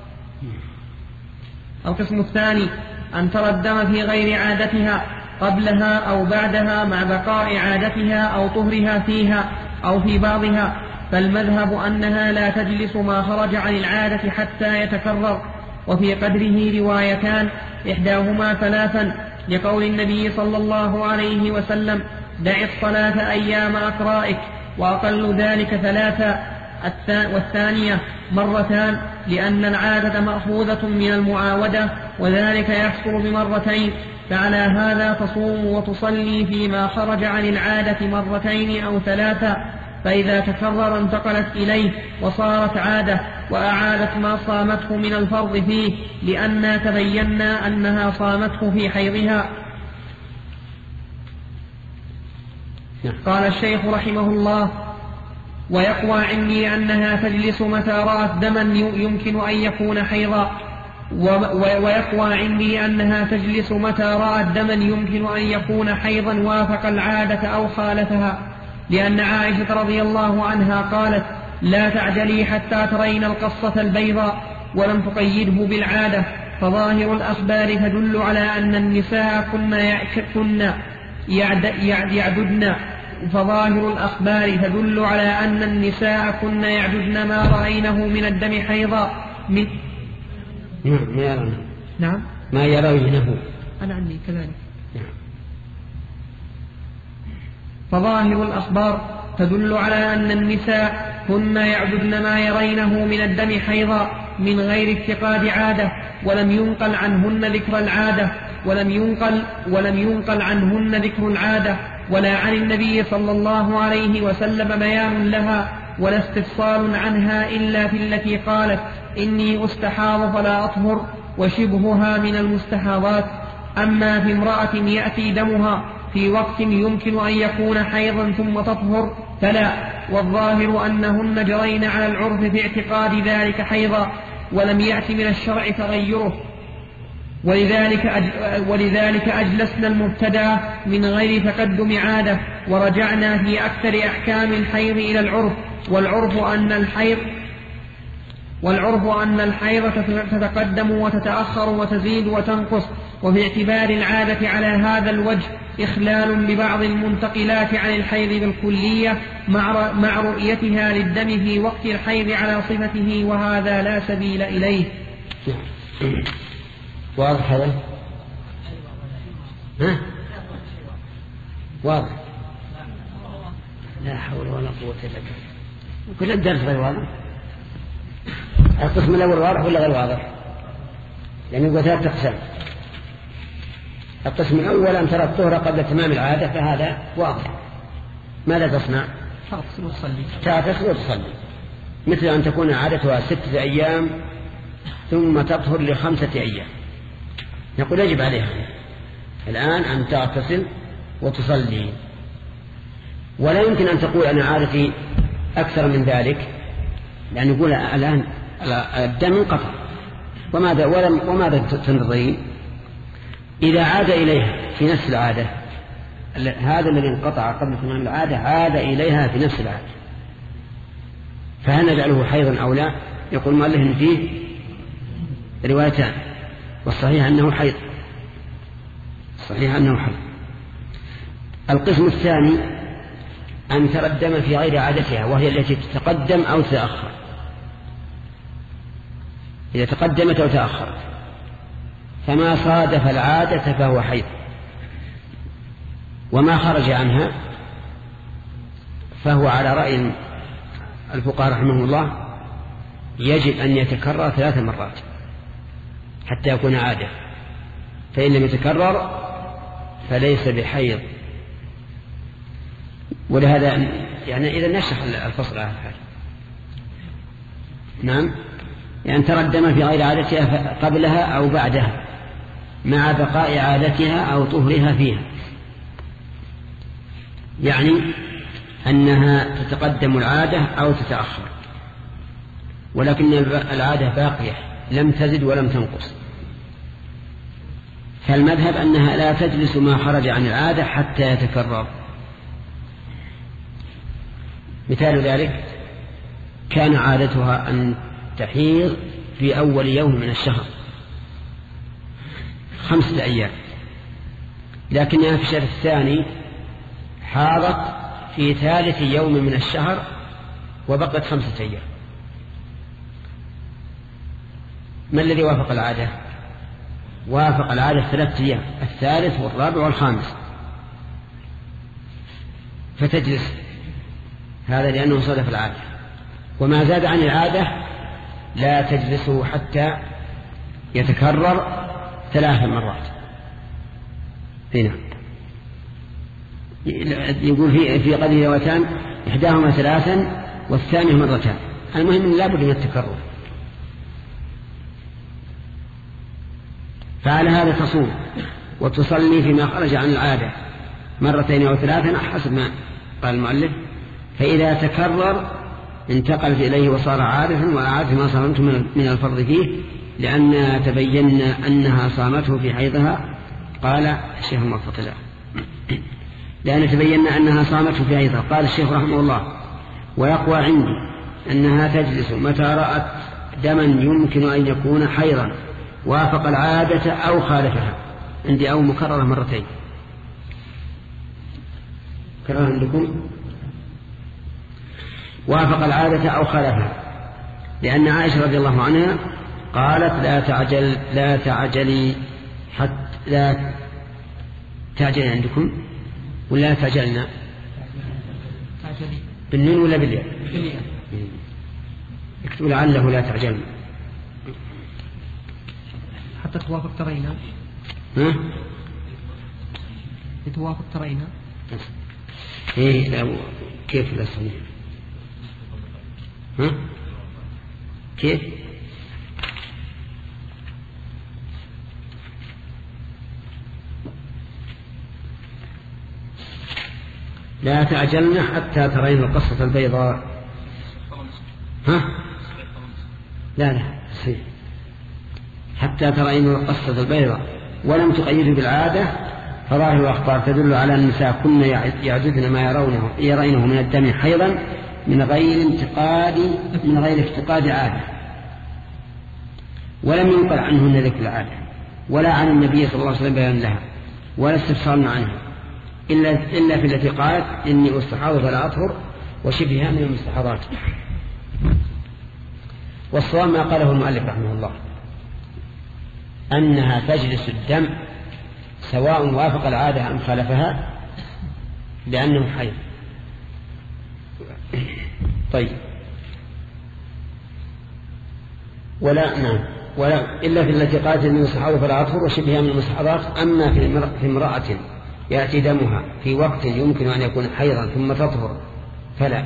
القسم الثاني أن ترى الدم في غير عادتها قبلها أو بعدها مع بقاء عادتها أو طهرها فيها أو في بعضها، فالمذهب أنها لا تجلس ما خرج عن العادة حتى يتكرر، وفي قدره روايتان، إحداهما ثلاثا لقول النبي صلى الله عليه وسلم: دع الصلاة أيام أقرائك، وأقل ذلك ثلاثا، والثانية مرتان لأن العادة مأخوذة من المعاودة وذلك يحصل بمرتين، فعلى هذا تصوم وتصلي فيما خرج عن العادة مرتين أو ثلاثا، فإذا تكرر انتقلت إليه وصارت عادة وأعادت ما صامته من الفرض فيه، لأننا تبينا أنها صامته في حيضها. قال الشيخ رحمه الله: ويقوى عندي أنها تجلس متى رأت دما يمكن أن يكون حيضا، ويقوى عندي أنها تجلس متى رأت دما يمكن أن يكون حيضا وافق العادة أو خالفها، لأن عائشة رضي الله عنها قالت: لا تعجلي حتى ترين القصة البيضاء، ولم تقيده بالعادة، فظاهر الأخبار تدل على أن النساء كن يعددن فظاهر الأخبار تدل على أن النساء كن يعددن ما رأينه من الدم حيضا من نعم ما يرونه. أنا عندي كذلك. فظاهر الأخبار تدل على أن النساء كن يعددن ما يرينه من الدم حيضا من غير افتقاد عادة، ولم ينقل عنهن ذكر العادة ولم ينقل ولم ينقل عنهن ذكر العادة ولا عن النبي صلى الله عليه وسلم بيان لها ولا استفصال عنها إلا في التي قالت: إني أستحاض فلا أطهر، وشبهها من المستحاضات. أما في امرأة يأتي دمها في وقت يمكن أن يكون حيضا ثم تطهر فلا، والظاهر أنهن جرين على العرف في اعتقاد ذلك حيضا، ولم يأت من الشرع تغيره، ولذلك, أج... ولذلك أجلسنا المبتدى من غير تقدم عادة، ورجعنا في أكثر أحكام الحيض إلى العرف، والعرف أن الحيض والعرف أن الحيض تتقدم وتتأخر وتزيد وتنقص، وفي اعتبار العادة على هذا الوجه إخلال ببعض المنتقلات عن الحيض بالكلية مع رؤيتها للدم في وقت الحيض على صفته، وهذا لا سبيل إليه. واضح هذا؟ ها؟ واضح؟ لا حول ولا قوة إلا بالله. كل الدرس غير واضح. القسم الأول واضح ولا غير واضح؟ يعني يقول ثلاث أقسام. القسم الأول أن ترى الطهر قبل تمام العادة، فهذا واضح. ماذا تصنع؟ تغتسل وتصلي. تغتسل وتصلي، مثل أن تكون عادتها ستة أيام ثم تطهر لخمسة أيام، نقول يجب عليها الآن أن تغتسل وتصلي. ولا يمكن أن تقول أنا عادتي أكثر من ذلك، لأن يقول الآن الدم انقطع، وماذا وماذا تنتظرين؟ إذا عاد إليها في نفس العادة، هذا الذي انقطع قبل تمام العادة عاد إليها في نفس العادة، فهل نجعله حيضا أو لا؟ يقول مؤلف إن فيه روايتان، والصحيح أنه حيض، الصحيح أنه حيض. القسم الثاني أن ترى الدم في غير عادتها، وهي التي تتقدم أو تتأخر. إذا تقدمت أو تأخرت فما صادف العادة فهو حيض، وما خرج عنها فهو على رأي الفقهاء رحمه الله يجب أن يتكرر ثلاث مرات حتى يكون عادة، فإن لم يتكرر فليس بحيض. ولهذا يعني إذا نشرح الفصل على هذا. نعم، يعني ترى الدم في غير عادتها قبلها أو بعدها مع بقاء عادتها أو طهرها فيها، يعني أنها تتقدم العادة أو تتأخر، ولكن العادة باقية لم تزد ولم تنقص. فالمذهب أنها لا تجلس ما خرج عن العادة حتى يتكرر. مثال ذلك كان عادتها أن تحيض في أول يوم من الشهر خمسة أيام، لكنها في الشهر الثاني حاضت في ثالث يوم من الشهر وبقت خمسة أيام. ما الذي وافق العادة؟ وافق العادة ثلاثة أيام، الثالث والرابع والخامس، فتجلس هذا لأنه صادف العادة. وما زاد عن العادة لا تجلسه حتى يتكرر ثلاث مرات. هنا يقول في في قضية روايتان، إحداهما ثلاثا والثانية مرتان. المهم لا بد من التكرر. فعلى هذا تصوم وتصلي فيما خرج عن العادة مرتين أو ثلاثا حسب ما قال المؤلف. فإذا تكرر انتقلت إليه وصار عادة، وأعاد ما صامته من الفرض فيه، لأن تبينا أنها صامته في حيضها. قال الشيخ موفق الله لأن تبينا أنها صامته في حيضها. قال الشيخ رحمه الله: ويقوى عندي أنها تجلس متى رأت دما يمكن أن يكون حيضا وافق العادة أو خالفها. عندي أو مكررة مرتين. كرر عندكم وافق العادة أو خالفها، لأن عائشة رضي الله عنها قالت: لا تعجل لا تعجلي حتى لا تعجلي. عندكم ولا تعجلنا بالنون ولا بالياء؟ اكتبوا لعله لا تعجلنا حتى توافق ترينا. ها؟ توافق ترينا. ايه لا كيف لا صحيح؟ ها؟ كيف؟ لا تعجلن حتى ترين القصة البيضاء. ها؟ لا لا صحيح. حتى ترين القصة البيضاء ولم تقيده بالعادة، فظاهر الأخبار تدل على أن النساء كن يعددن ما يرونه يرينه من الدم حيضا من غير انتقاد من غير افتقاد عادة. ولم ينقل عنهن ذكر العادة ولا عن النبي صلى الله عليه وسلم بيان لها ولا استفسار عنها إلا, إلا في التي قالت إني أستحاض فلا أطهر وشبهها من المستحاضات. والصواب ما قاله المؤلف رحمه الله أنها تجلس الدم سواء وافق العادة أم خالفها لأنه حيض. طيب ولا نعم ولا إلا في التي قالت من المستحاضة فلا أطهر وشبهها من المستحاضات. أما في امرأة يأتي دمها في وقت يمكن أن يكون حيضا ثم تطهر فلا،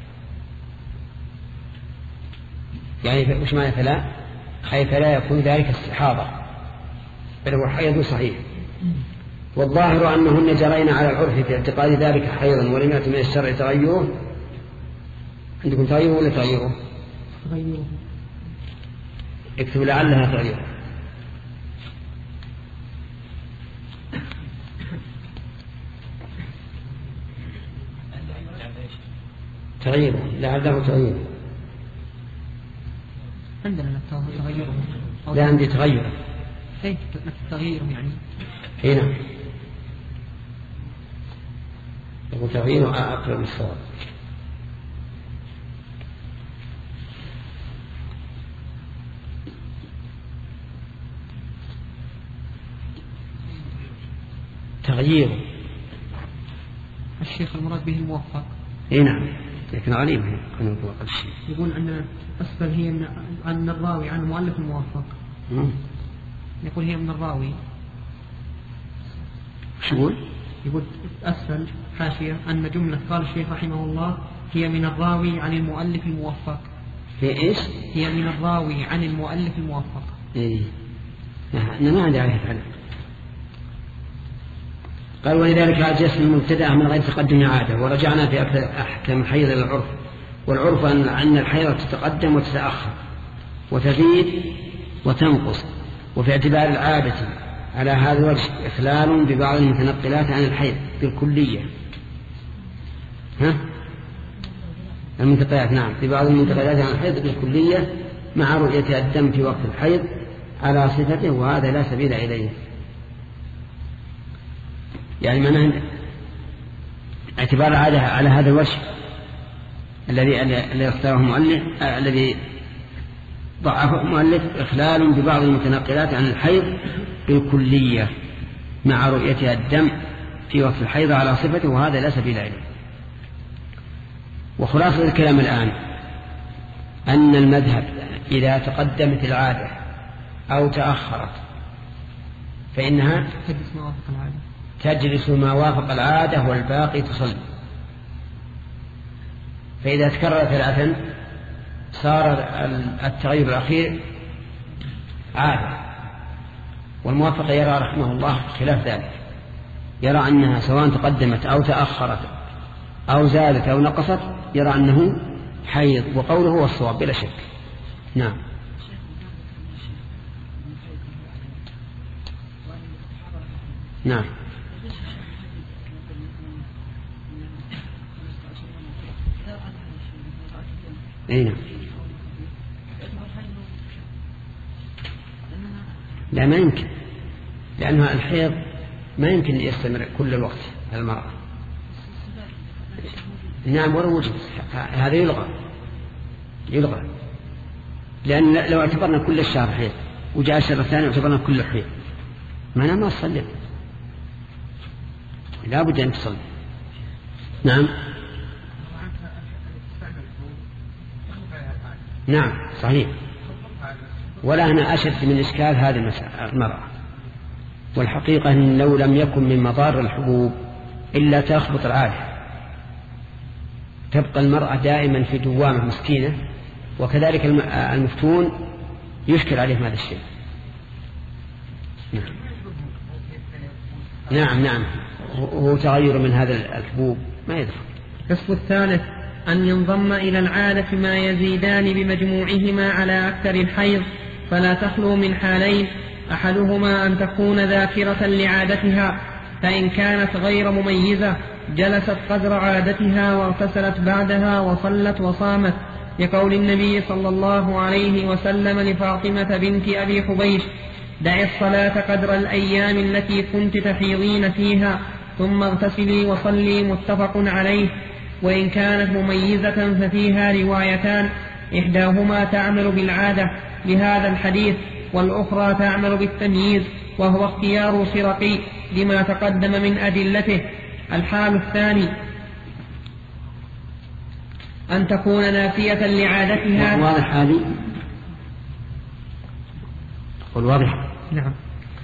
يعني وش معنى فلا؟ أي فلا يكون ذلك استحاضة بل هو حيض صحيح. والظاهر أنهن جرين على العرف في اعتقاد ذلك حيضا ولم يأتي من الشرع تغيره. عندكم تغيره ولا تغيره؟ تغيره. اكتب لعلها تغيره. تغيره لعله تغيره. عندنا تغيره. لا عندي تغيره. ايه تغييره يعني. هنا يقول تغييره أقرب للصواب. تغييره. الشيخ المراد به الموفق. اي نعم لكن غريب كان يطلق الشيء. يقول أن أسفل هي من عن الراوي عن المؤلف الموفق. مم. يقول هي من الراوي. شو يقول؟ يقول أسفل حاشية أن جملة قال الشيخ رحمه الله هي من الراوي عن المؤلف الموفق. هي إيش؟ هي من الراوي عن المؤلف الموفق. إيه أنا ما عندي عليه فعلا. قال ولذلك أجلس المبتدأ من غير تقدم عادة. ورجعنا في أحكام الحيض إلى العرف. والعرف أن الحيض تتقدم وتتأخر وتزيد وتنقص. وفي اعتبار العادة على هذا الوجه إخلال ببعض المتنقلات عن الحيض بالكلية. ها؟ المنتقلات نعم ببعض المنتقلات عن الحيض بالكلية مع رؤية الدم في وقت الحيض على صفته وهذا لا سبيل إليه. يعني معناه اعتبار العادة على هذا الوجه الذي الذي اختاره المؤلف الذي ضعفه المؤلف إخلال ببعض المتنقلات عن الحيض بالكلية مع رؤيتها الدم في وقت الحيض على صفته وهذا لا سبيل إليه. وخلاصة الكلام الآن أن المذهب إذا تقدمت العادة أو تأخرت فإنها تجلس ما وافق العادة تجلس ما وافق العادة والباقي تصلي. فإذا تكرر ثلاثا صار التغير الأخير عادة. والموافق يرى رحمه الله خلاف ذلك، يرى أنها سواء تقدمت أو تأخرت أو زادت أو نقصت يرى أنه حيض وقوله هو الصواب بلا شك. نعم نعم اي نعم. لا ما يمكن لأنها الحيض ما يمكن يستمر كل الوقت المرأة. نعم ولا وجد هذا يلغى يلغى لأن لو اعتبرنا كل الشهر حيض وجاء الشهر الثاني اعتبرنا كل حيض معناه ما تصلي لا بد أن تصلي. نعم نعم صحيح. ولا أنا أشد من إشكال هذه المرأة. والحقيقة أن لو لم يكن من مضار الحبوب إلا تخبط العادة تبقى المرأة دائما في دوامة مسكينة. وكذلك المفتون يشكل عليهم هذا الشيء. نعم نعم نعم هو تغير من هذا الحبوب ما يدخل. القسم الثالث أن ينضم إلى العادة ما يزيدان بمجموعهما على أكثر الحيض فلا تخلو من حالين أحدهما أن تكون ذاكرة لعادتها فإن كانت غير مميزة جلست قدر عادتها واغتسلت بعدها وصلت وصامت لقول النبي صلى الله عليه وسلم لفاطمة بنت أبي حبيش: دعي الصلاة قدر الأيام التي كنت تحيضين فيها ثم اغتسلي وصلي. متفق عليه. وإن كانت مميزة ففيها روايتان، إحداهما تعمل بالعادة لهذا الحديث، والأخرى تعمل بالتمييز، وهو اختيار سرقي لما تقدم من أدلته. الحال الثاني أن تكون نافية لعادتها. واضح هذه؟ قل واضح. نعم.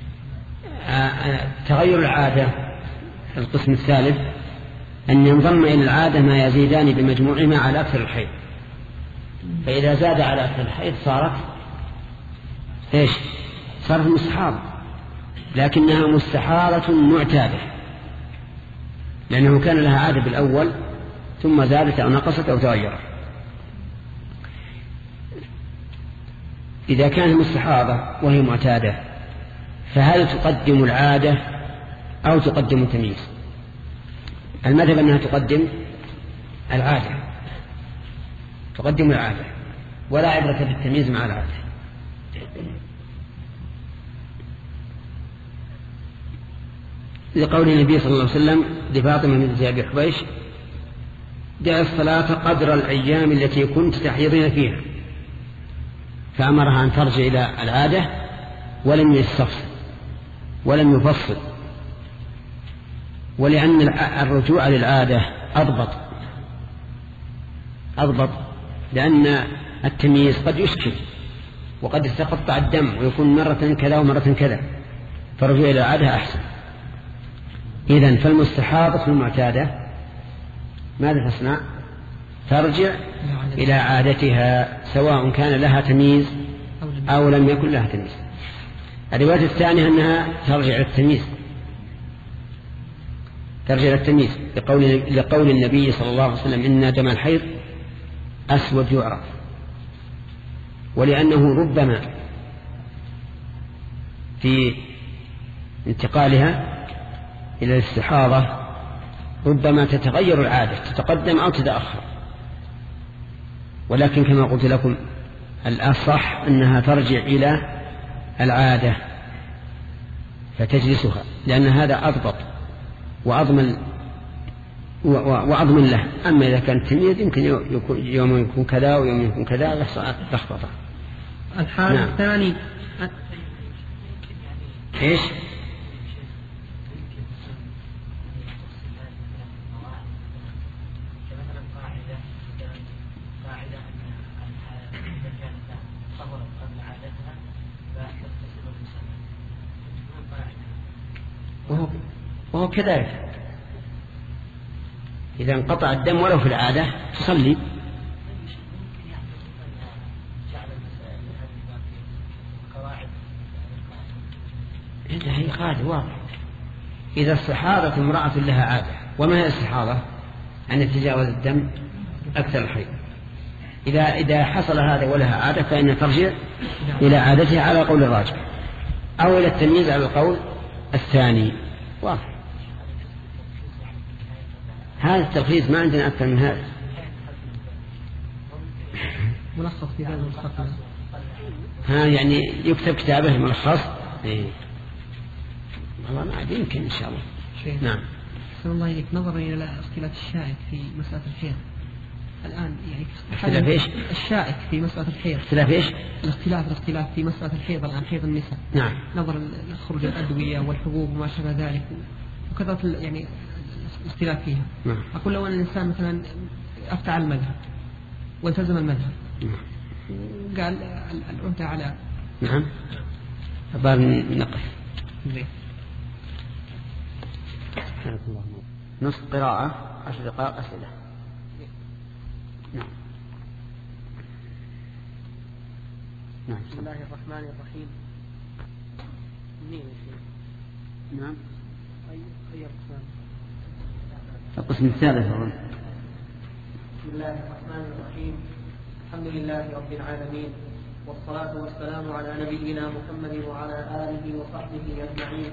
تغير العادة القسم الثالث أن ينضم إلى العادة ما يزيدان بمجموعهما على أكثر الحيض، فإذا زاد على أكثر الحيض صارت إيش؟ صارت مستحاضة، لكنها مستحاضة معتادة، لأنه كان لها عادة بالأول ثم زادت أو نقصت أو تغيرت. إذا كانت مستحاضة وهي معتادة فهل تقدم العادة أو تقدم التمييز؟ المذهب أنها تقدم العادة، تقدم العادة، ولا عبرة بالتمييز مع العادة. لقول النبي صلى الله عليه وسلم لفاطمة بنت أبي حبيش: دع الصلاة قدر الأيام التي كنت تحيضين فيها، فأمرها أن ترجع إلى العادة ولم يستفصل ولم يفصل، ولأن الرجوع للعادة أضبط أضبط لأن التمييز قد يشكل وقد يتقطع الدم ويكون مرة كذا ومرة كذا، فالرجوع إلى العادة أحسن. إذن فالمستحاضة المعتادة ماذا تصنع؟ ترجع إلى عادتها سواء كان لها تمييز أو لم يكن لها تمييز. الرواية الثانية أنها ترجع إلى التمييز، ترجع إلى التمييز لقول, لقول النبي صلى الله عليه وسلم: إن دم الحيض أسود يعرف، ولأنه ربما في انتقالها إلى الاستحاضة ربما تتغير العادة، تتقدم أو تتأخر، ولكن كما قلت لكم الأصح أنها ترجع إلى العادة فتجلسها، لأن هذا أضبط وأضمن وأضمن له. أما إذا كان التمييز يمكن يوم يكون كذا ويوم يكون كذا يحصل لخبطة. الحال نعم. الثاني إيش؟ وهو, وهو كذلك إذا انقطع الدم ولو في العادة تصلي. هي قاعدة واضحة: إذا استحاضت امرأة لها عادة. وما هي الاستحاضة؟ أن يتجاوز الدم أكثر الحيض. إذا إذا حصل هذا ولها عادة فإنها ترجع إلى عادتها على قول الراجح، أو إلى التمييز على القول الثاني. واضح. هذا التلخيص ما عندنا أكثر من هذا. ملخص في هذا المستقبل. ها يعني يكتب كتابه ملخص. إيه. والله ما عاد يمكن إن شاء الله. شيء. نعم. أحسن الله إليك. نظرا إلى الاختلاف الشائك في مسألة الحيض الآن، يعني اختلاف إيش؟ الشائك في مسألة الحيض. اختلاف إيش؟ الاختلاف الاختلاف في مسألة الحيض الآن، حيض النساء. نعم. نظرا لخروج الأدوية والحبوب وما شابه ذلك وكثرة يعني الاختلاف فيها. نعم. أقول لو أن الإنسان مثلا أفتى على المذهب والتزم المذهب وقال العهدة على. نعم. أبغى نقف. زين. نصف قراءة عشر دقائق أسئلة. نعم. نعم. بسم الله الرحمن الرحيم. منين نعم. أي أي قسم؟ القسم الثالث أظن. بسم الله الرحمن الرحيم. الحمد لله رب العالمين، والصلاة والسلام على نبينا محمد وعلى آله وصحبه أجمعين.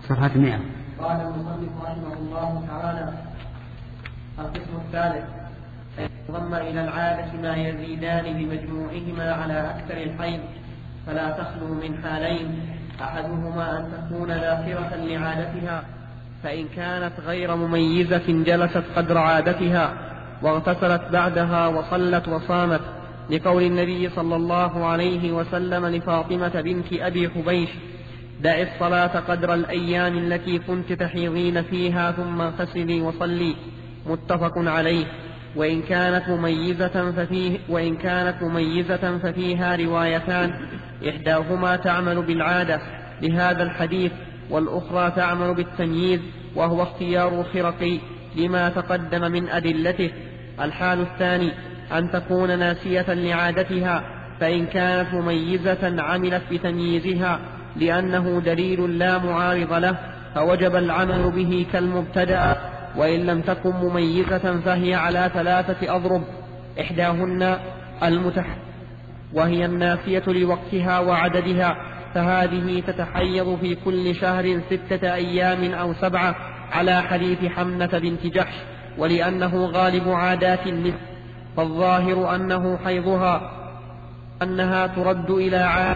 صفحة مئة. قال المصنف رحمه الله تعالى: القسم الثالث ضم إلى العادة ما يزيدان بمجموعهما على أكثر الحيض، فلا تخلو من حالين: أحدهما أن تكون ذاكرة لعادتها، فإن كانت غير مميزة جلست قدر عادتها واغتسلت بعدها وصلت وصامت، لقول النبي صلى الله عليه وسلم لفاطمة بنت أبي حبيش: دع الصلاة قدر الأيام التي كنت تحيضين فيها ثم اغتسلي وصلي، متفق عليه. وإن كانت مميزة ففيه وإن كانت مميزة ففيها روايتان: إحداهما تعمل بالعادة لهذا الحديث، والأخرى تعمل بالتمييز، وهو اختيار الخرقي لما تقدم من أدلته. الحال الثاني أن تكون ناسية لعادتها، فإن كانت مميزة عملت بتمييزها لأنه دليل لا معارض له، فوجب العمل به كالمبتدأ. وإن لم تكن مميزة فهي على ثلاثة أضرب: إحداهن المتح وهي الناسية لوقتها وعددها، فهذه تتحيض في كل شهر ستة أيام أو سبعة على حديث حمنة بنت جحش، ولأنه غالب عادات النساء، فالظاهر أنه حيضها أنها ترد إلى عاد.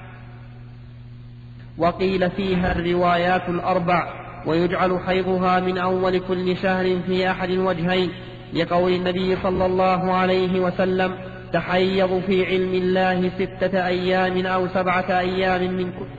وقيل فيها الروايات الأربع، ويجعل حيضها من أول كل شهر في أحد الوجهين، لقول النبي صلى الله عليه وسلم: تحيض في علم الله ستة أيام أو سبعة أيام من كل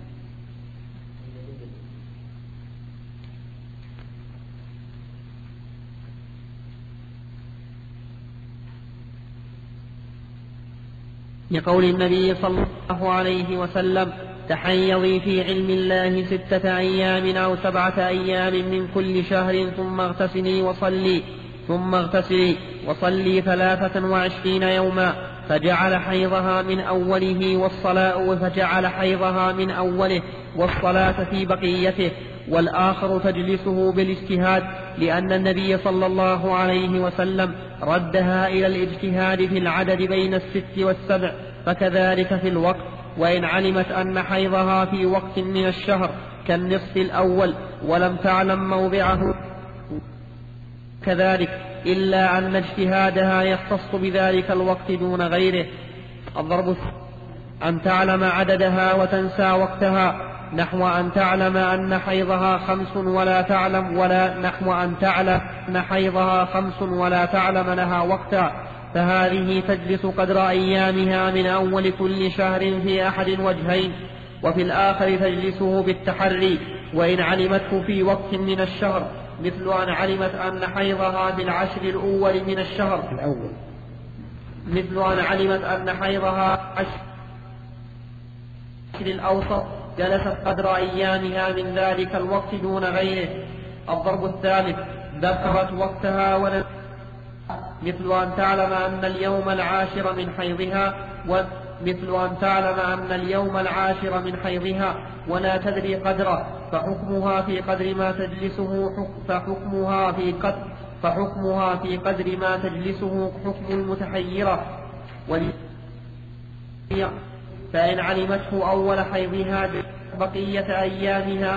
لقول النبي صلى الله عليه وسلم: تحيضي في علم الله ستة أيام أو سبعة أيام من كل شهر ثم اغتسلي وصلي ثم اغتسلي وصلي ثلاثة وعشرين يوما، فجعل حيضها من أوله والصلاة فجعل حيضها من أوله والصلاة في بقيته. والآخر تجلسه بالاجتهاد، لأن النبي صلى الله عليه وسلم ردها إلى الاجتهاد في العدد بين الست والسبع، فكذلك في الوقت. وإن علمت أن حيضها في وقت من الشهر كالنصف الأول ولم تعلم موضعه كذلك، إلا أن اجتهادها يختص بذلك الوقت دون غيره. الضرب أن تعلم عددها وتنسى وقتها، نحو أن تعلم أن حيضها خمس ولا تعلم ولا نحو أن تعلم أن حيضها خمس ولا تعلم لها وقتا، فهذه تجلس قدر أيامها من أول كل شهر في أحد الوجهين، وفي الآخر تجلسه بالتحري. وإن علمته في وقت من الشهر، مثل أن علمت أن حيضها في العشر الأول من الشهر الأول مثل أن علمت أن حيضها عشر الأوسط، جلست قدر أيامها من ذلك الوقت دون غيره. الضرب الثالث: ذكرت وقتها ولم، مثل أن تعلم أن اليوم العاشر من حيضها ومثل أن تعلم أن اليوم العاشر من حيضها ولا تدري قدره، فحكمها في قدر ما تجلسه فحكمها في قدر فحكمها في قدر ما تجلسه حكم المتحيرة. فإن علمته أول حيضها بقية أيامها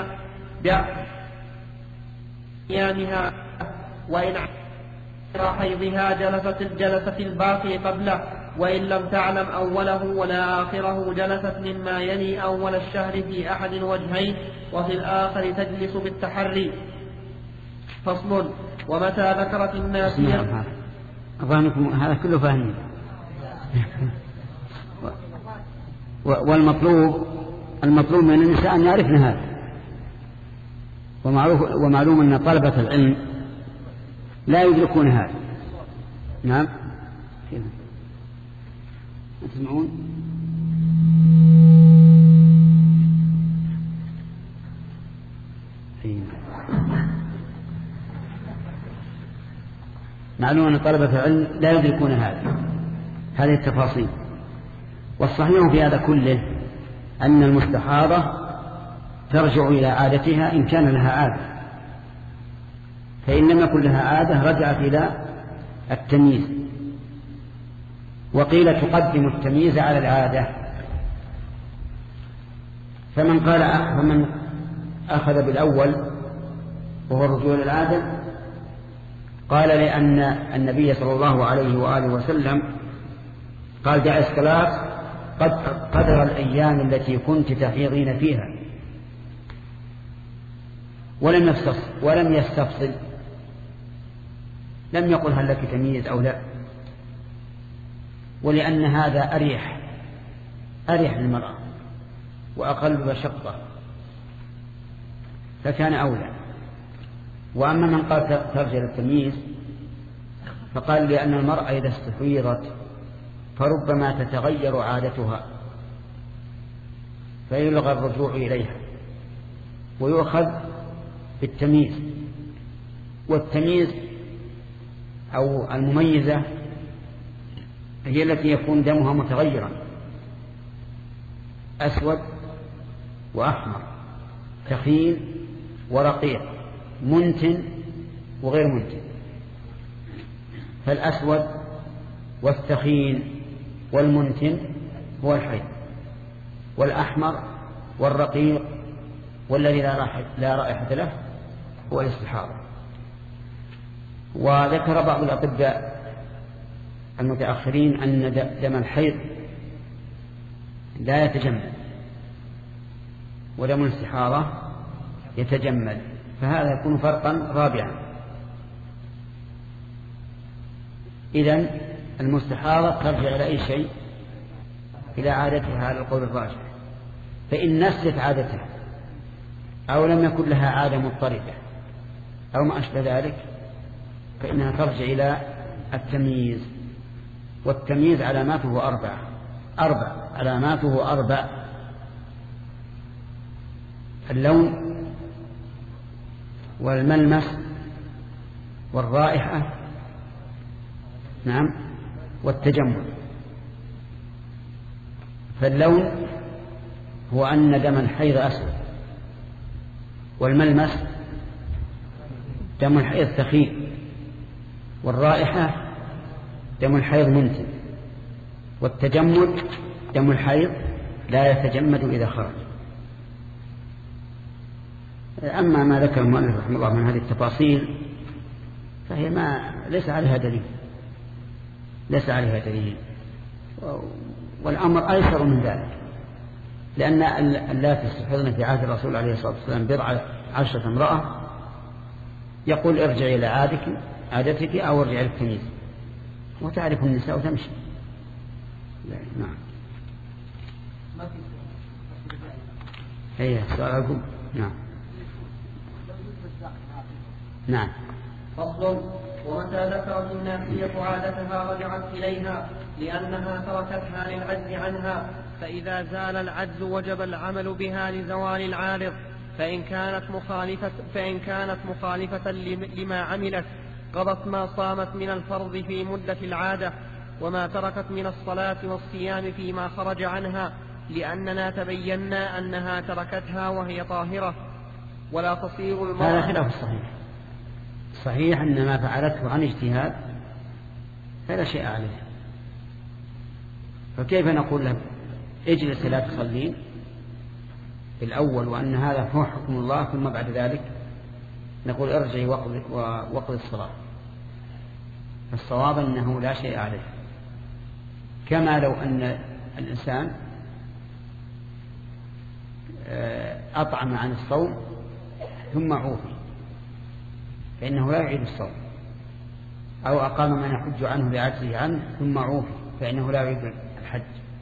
بأيامها وإن حيضها جلست جلست الباقي قبله، وإن لم تعلم أوله ولا آخره جلست مما يلي أول الشهر في أحد الوجهين، وفي الآخر تجلس بالتحري. فصل: ومتى ذكرت الناسية. أظنكم هذا كله فهم. والمطلوب المطلوب من النساء أن يعرفن هذا، ومعروف ومعلوم أن طلبة العلم لا يدركون هذا. نعم تسمعون؟ معلوم أن طلبة العلم لا يدركون هذا هذه التفاصيل. والصحيح في هذا كله أن المستحاضة ترجع إلى عادتها إن كان لها عادة، فإن لم يكن لها عادة رجعت إلى التمييز. وقيل تقدم التمييز على العادة. فمن قال فمن أخذ بالأول وهو الرجوع للعادة؟ قال لأن النبي صلى الله عليه وآله وسلم قال دع الصلاة قدر الأيام التي كنت تحيضين فيها، ولم يستفصل, ولم يستفصل لم يقل هل لك تمييز أو لا، ولأن هذا أريح أريح للمرأة وأقل مشقة فكان أولى. وأما من قال ترجع للتمييز فقال لأن المرأة إذا استحيضت فربما تتغير عادتها فيلغى الرجوع إليها ويؤخذ بالتمييز. والتمييز أو المميزة هي التي يكون دمها متغيرا أسود وأحمر، ثخين ورقيق، منتن وغير منتن. فالأسود والثخين والمنتن هو الحيض، والأحمر والرقيق والذي لا رائحة له هو الاستحاضة. وذكر بعض الأطباء المتأخرين أن دم الحيض لا يتجمد ودم الاستحاضة يتجمد، فهذا يكون فرقا رابعا. إذن المستحاضة ترجع إلى أي شيء؟ إلى عادتها على القول الراجح. فإن نسيت عادتها أو لم يكن لها عادة مضطردة أو ما أشبه ذلك فإنها ترجع إلى التمييز. والتمييز علاماته أربعة أربع علاماته أربع: اللون والملمس والرائحة نعم والتجمل. فاللون هو أن دم الحيض أسود، والملمس دم الحيض ثخين، والرائحة دم الحيض منتن، والتجمد دم الحيض لا يتجمد إذا خرج. أما ما ذكر المؤلف رحمه الله من هذه التفاصيل فهي ما ليس عليها دليل ليس عليها دليل والأمر أيسر من ذلك، لأن اللاتي استحضن في عهد الرسول عليه الصلاة والسلام بضع عشرة امرأة يقول ارجعي إلى عادك عادتك أو ارجعي للتمييز، وتعرف النساء وتمشي. نعم. هي سؤالكم. نعم. نعم. فصل: ومتى ذكرت النافية عادتها رجعت إليها لأنها تركتها للعجز عنها، فإذا زال العجز وجب العمل بها لزوال العارض، فإن كانت مخالفة, فإن كانت مخالفة لما عملت قضت ما صامت من الفرض في مدة العادة، وما تركت من الصلاة والصيام فيما خرج عنها، لأننا تبينا أنها تركتها وهي طاهرة. ولا تصير المرأة. هذا خلاف الصحيح. صحيح أن ما فعلته عن اجتهاد فلا شيء عليه، فكيف نقول له اجلس لا تصلين في الأول وأن هذا هو حكم الله، ثم بعد ذلك نقول ارجعي وقضي الصلاة؟ الصواب أنه لا شيء عليه، كما لو أن الإنسان أطعم عن الصوم ثم عوفي فإنه لا يعيد الصوم، أو أقام من يحج عنه بعجزه عنه ثم عوفي فإنه لا يعيد الحج.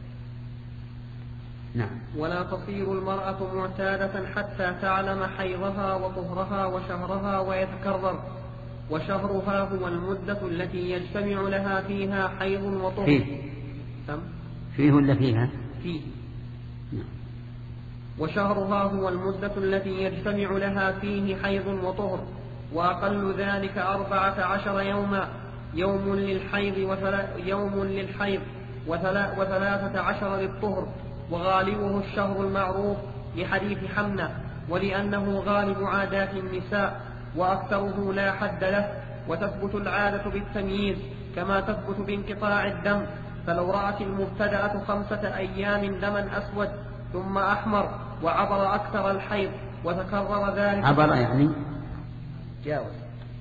نعم. ولا تصير المرأة معتادة حتى تعلم حيضها وطهرها وشهرها ويتكرر، وشهرها هو المدة التي يجتمع لها فيها حيض وطهر. فيه فيه ولا فيها؟ فيه. نعم. وشهرها هو المدة التي يجتمع لها فيه حيض وطهر، وأقل ذلك أربعة عشر يوما، يوم للحيض يوم للحيض وثلاثة عشر للطهر، وغالبه الشهر المعروف لحديث حمنة، ولأنه غالب عادات النساء وأكثره لا حد له. وتثبت العادة بالتمييز كما تثبت بانقطاع الدم، فلو رأت المبتدأة خمسة أيام دما أسود ثم أحمر وعبر أكثر الحيض وتكرر ذلك عبر يعني جاوز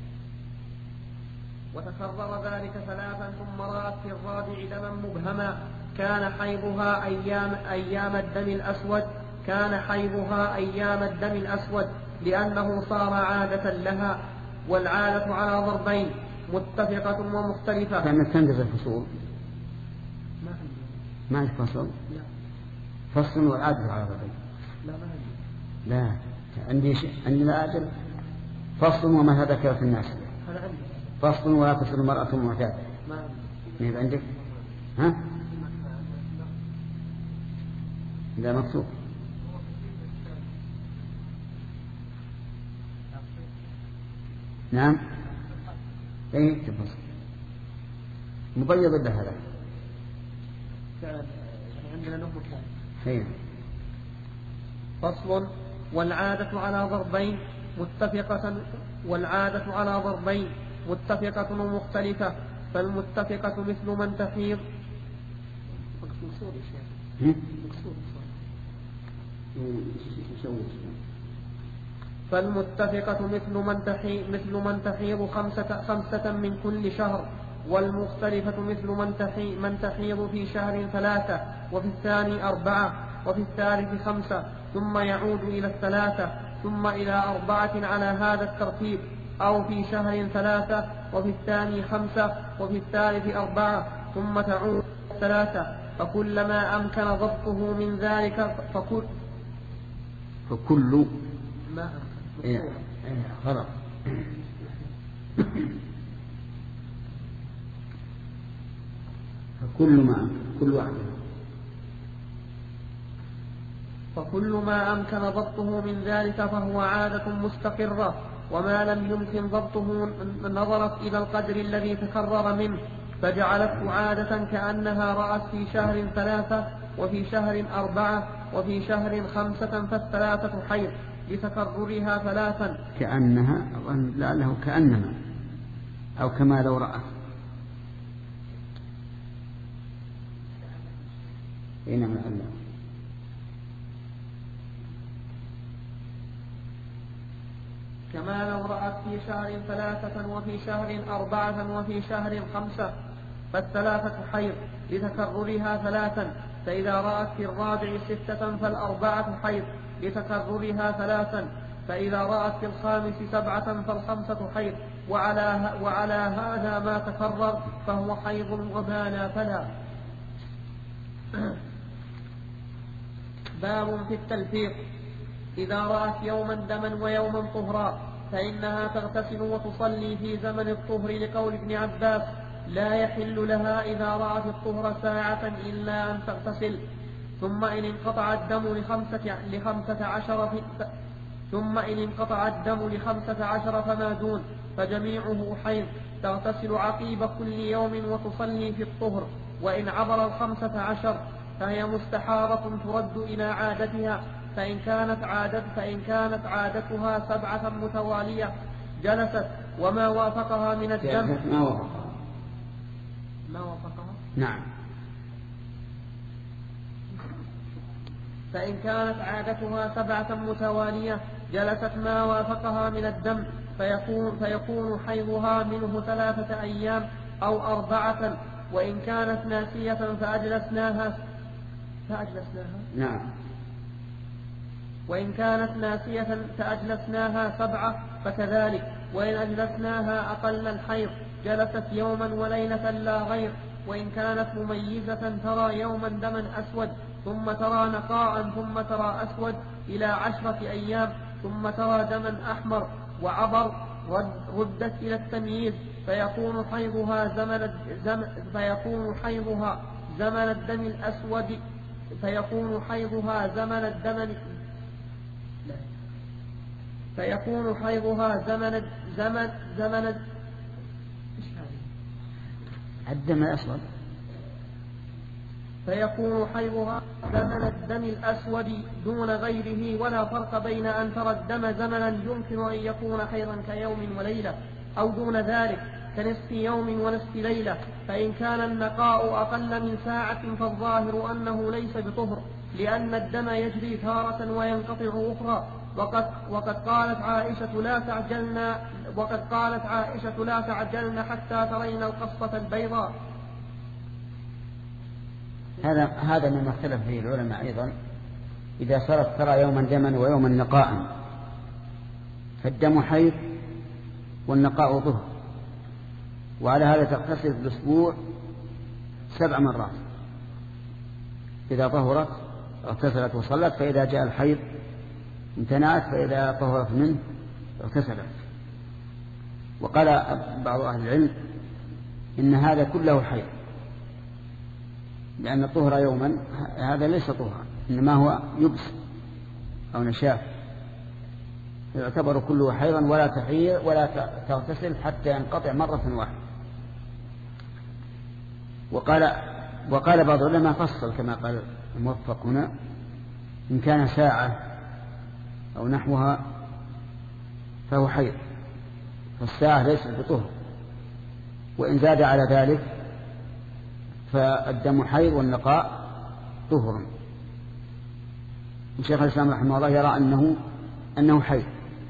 وتكرر ذلك ثلاثا ثم رأت في الرابع دما مبهما كان حيضها أيام, أيام الدم الأسود كان حيضها أيام الدم الأسود لأنه صار عادة لها. والعادة على ضربين متفقة ومختلفة. كانت تنجز الفصول ما عندك فصل؟ لا. فصل والعادة على ضربين؟ لا ما عندي. لا عندي شيء عندي العادة فصل وما ذكر في الناس. أنا عندي فصل ولا تصل المرأة معتادة. ما عندي. مين عندك؟ ها؟ لا مكتوب. نعم. ايه اكتب فصل. مبيض ولا هذا؟ فعلا عندنا نوع مكان. ايه. فصل. والعادة على ضربين متفقة والعادة على ضربين متفقة ومختلفة. فالمتفقة مثل من تحيض مقصود يا شيخ مقصود فالمتفقة مثل من تحيض مثل من تحيض خمسة خمسة من كل شهر. والمختلفة مثل من تحيض من تحيض في شهر ثلاثة وفي الثاني أربعة وفي الثالث خمسة ثم يعود إلى الثلاثة ثم إلى أربعة على هذا الترتيب. أو في شهر ثلاثة وفي الثاني خمسة وفي الثالث أربعة ثم تعود ثلاثة. فكلما أمكن ضبطه من ذلك فكل فكل ما إيه خلاص فكل ما كل واحد فكل ما أمكن ضبطه من ذلك فهو عادة مستقرة. وما لم يمكن ضبطه نظرت إلى القدر الذي تكرر منه فجعلته عادة كأنها رأت في شهر ثلاثة وفي شهر أربعة وفي شهر خمسة فالثلاثة حيض لتكررها ثلاثا. كأنها لعله كأنما أو كما لو رأت. إنما الله كما لو رأت في شهر ثلاثة وفي شهر أربعة وفي شهر خمسة فالثلاثة حيض لتكررها ثلاثا. فإذا رأت في الرابع ستة فالأربعة حيض لتكررها ثلاثا. فإذا رأت في الخامس سبعة فالخمسة حيض. وعلى, وعلى هذا ما تكرر فهو حيض وما لا فلا. باب في التلفيق. إذا رأت يوما دما ويوما طهرا فإنها تغتسل وتصلي في زمن الطهر لقول ابن عباس لا يحل لها إذا رأت الطهر ساعة إلا أن تغتسل. ثم إن انقطع الدم لخمسة, لخمسة عشر في ثم إن انقطع الدم لخمسة عشر فما دون فجميعه حيض تغتسل عقيب كل يوم وتصلي في الطهر. وإن عبر الخمسة عشر فهي مستحارة ترد إلى عادتها. فإن كانت عادت فإن كانت عادتها سبعة متوالية جلست وما وافقها من الدم ما وافقها ما وافقها نعم. فإن كانت عادتها سبعة متوالية جلست ما وافقها من الدم فيكون, فيكون حيضها منه ثلاثة أيام أو أربعة. وإن كانت ناسية فأجلسناها فأجلسناها نعم. وإن كانت ناسية فأجلسناها سبعة فكذلك. وإن أجلسناها أقل الحيض جلست يوما وليلة لا غير. وإن كانت مميزة ترى يوما دما أسود ثم ترى نقاء ثم ترى أسود إلى عشرة أيام ثم ترى دما أحمر وعبر ردت إلى التمييز فيكون حيضها زمن زم فيكون حيضها زمن الدم الأسود فيكون حيضها زمن الدم فيكون حيضها زمن زمن زمن الدم الأسود فيكون حيضها زمن الدم الأسود دون غيره. ولا فرق بين أن ترى الدم زمنا يمكن أن يكون حيضا كيوم وليلة أو دون ذلك كنصف يوم ونصف ليلة. فإن كان النقاء أقل من ساعة فالظاهر أنه ليس بطهر لأن الدم يجري تارة وينقطع أخرى. وقد, وقد قالت عائشة لا تعجلن وقد قالت عائشة لا تعجلن حتى ترين القصة البيضاء. هذا هذا مما اختلف فيه العلماء أيضا. إذا صارت ترى يوما دما ويوما نقاء، فالدم حيض والنقاء ظهر، وعلى هذا تغتسل في الأسبوع سبع مرات. إذا طهرت اغتسلت وصلت، فإذا جاء الحيض امتنعت، فإذا طهرت منه اغتسلت. وقال بعض أهل العلم إن هذا كله حيض، لأن الطهر يوما هذا ليس طهرا، إنما هو يبس أو نشاف، يعتبر كله حيضا ولا تحيض ولا تغتسل حتى ينقطع مرة واحدة. وقال وقال بعض العلماء فصل كما قال الموفق هنا، إن كان ساعة أو نحوها فهو حيض، فالساعة ليست بطهر، وإن زاد على ذلك فالدم حيض والنقاء طهر. الشيخ الإسلام رحمه الله يرى أنه أنه حيض،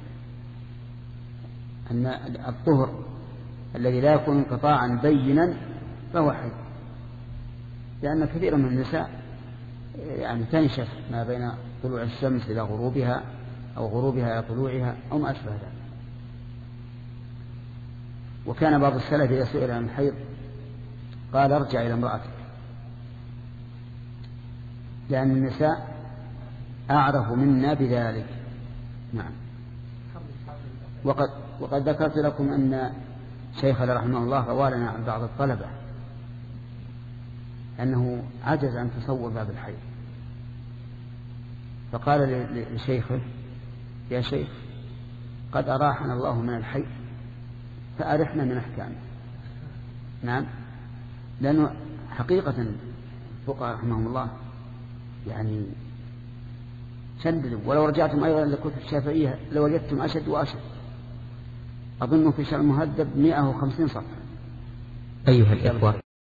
أن الطهر الذي لا يكون انقطاعا بينا فهو حيض، لأن كثيرا من النساء يعني تنشف ما بين طلوع الشمس إلى غروبها أو غروبها إلى طلوعها أو ما أشبه ذلك. وكان بعض السلف إذا سئل عن الحيض قال ارجع إلى امرأتك، لأن النساء أعرف منا بذلك. نعم. وقد, وقد ذكرت لكم أن شيخنا رحمه الله روى لنا عن بعض الطلبة أنه عجز عن تصور باب الحيض، فقال لشيخه يا شيخ قد أراحنا الله من الحيض فأرحنا من أحكامه. نعم، لأنه حقيقة الفقهاء رحمهم الله يعني شددوا. ولو رجعتم أيضا لكتب الشافعية لوجدتم أشد وأشد. أظن في شرح المهذب مئة وخمسين صفحة. أيها الإخوة،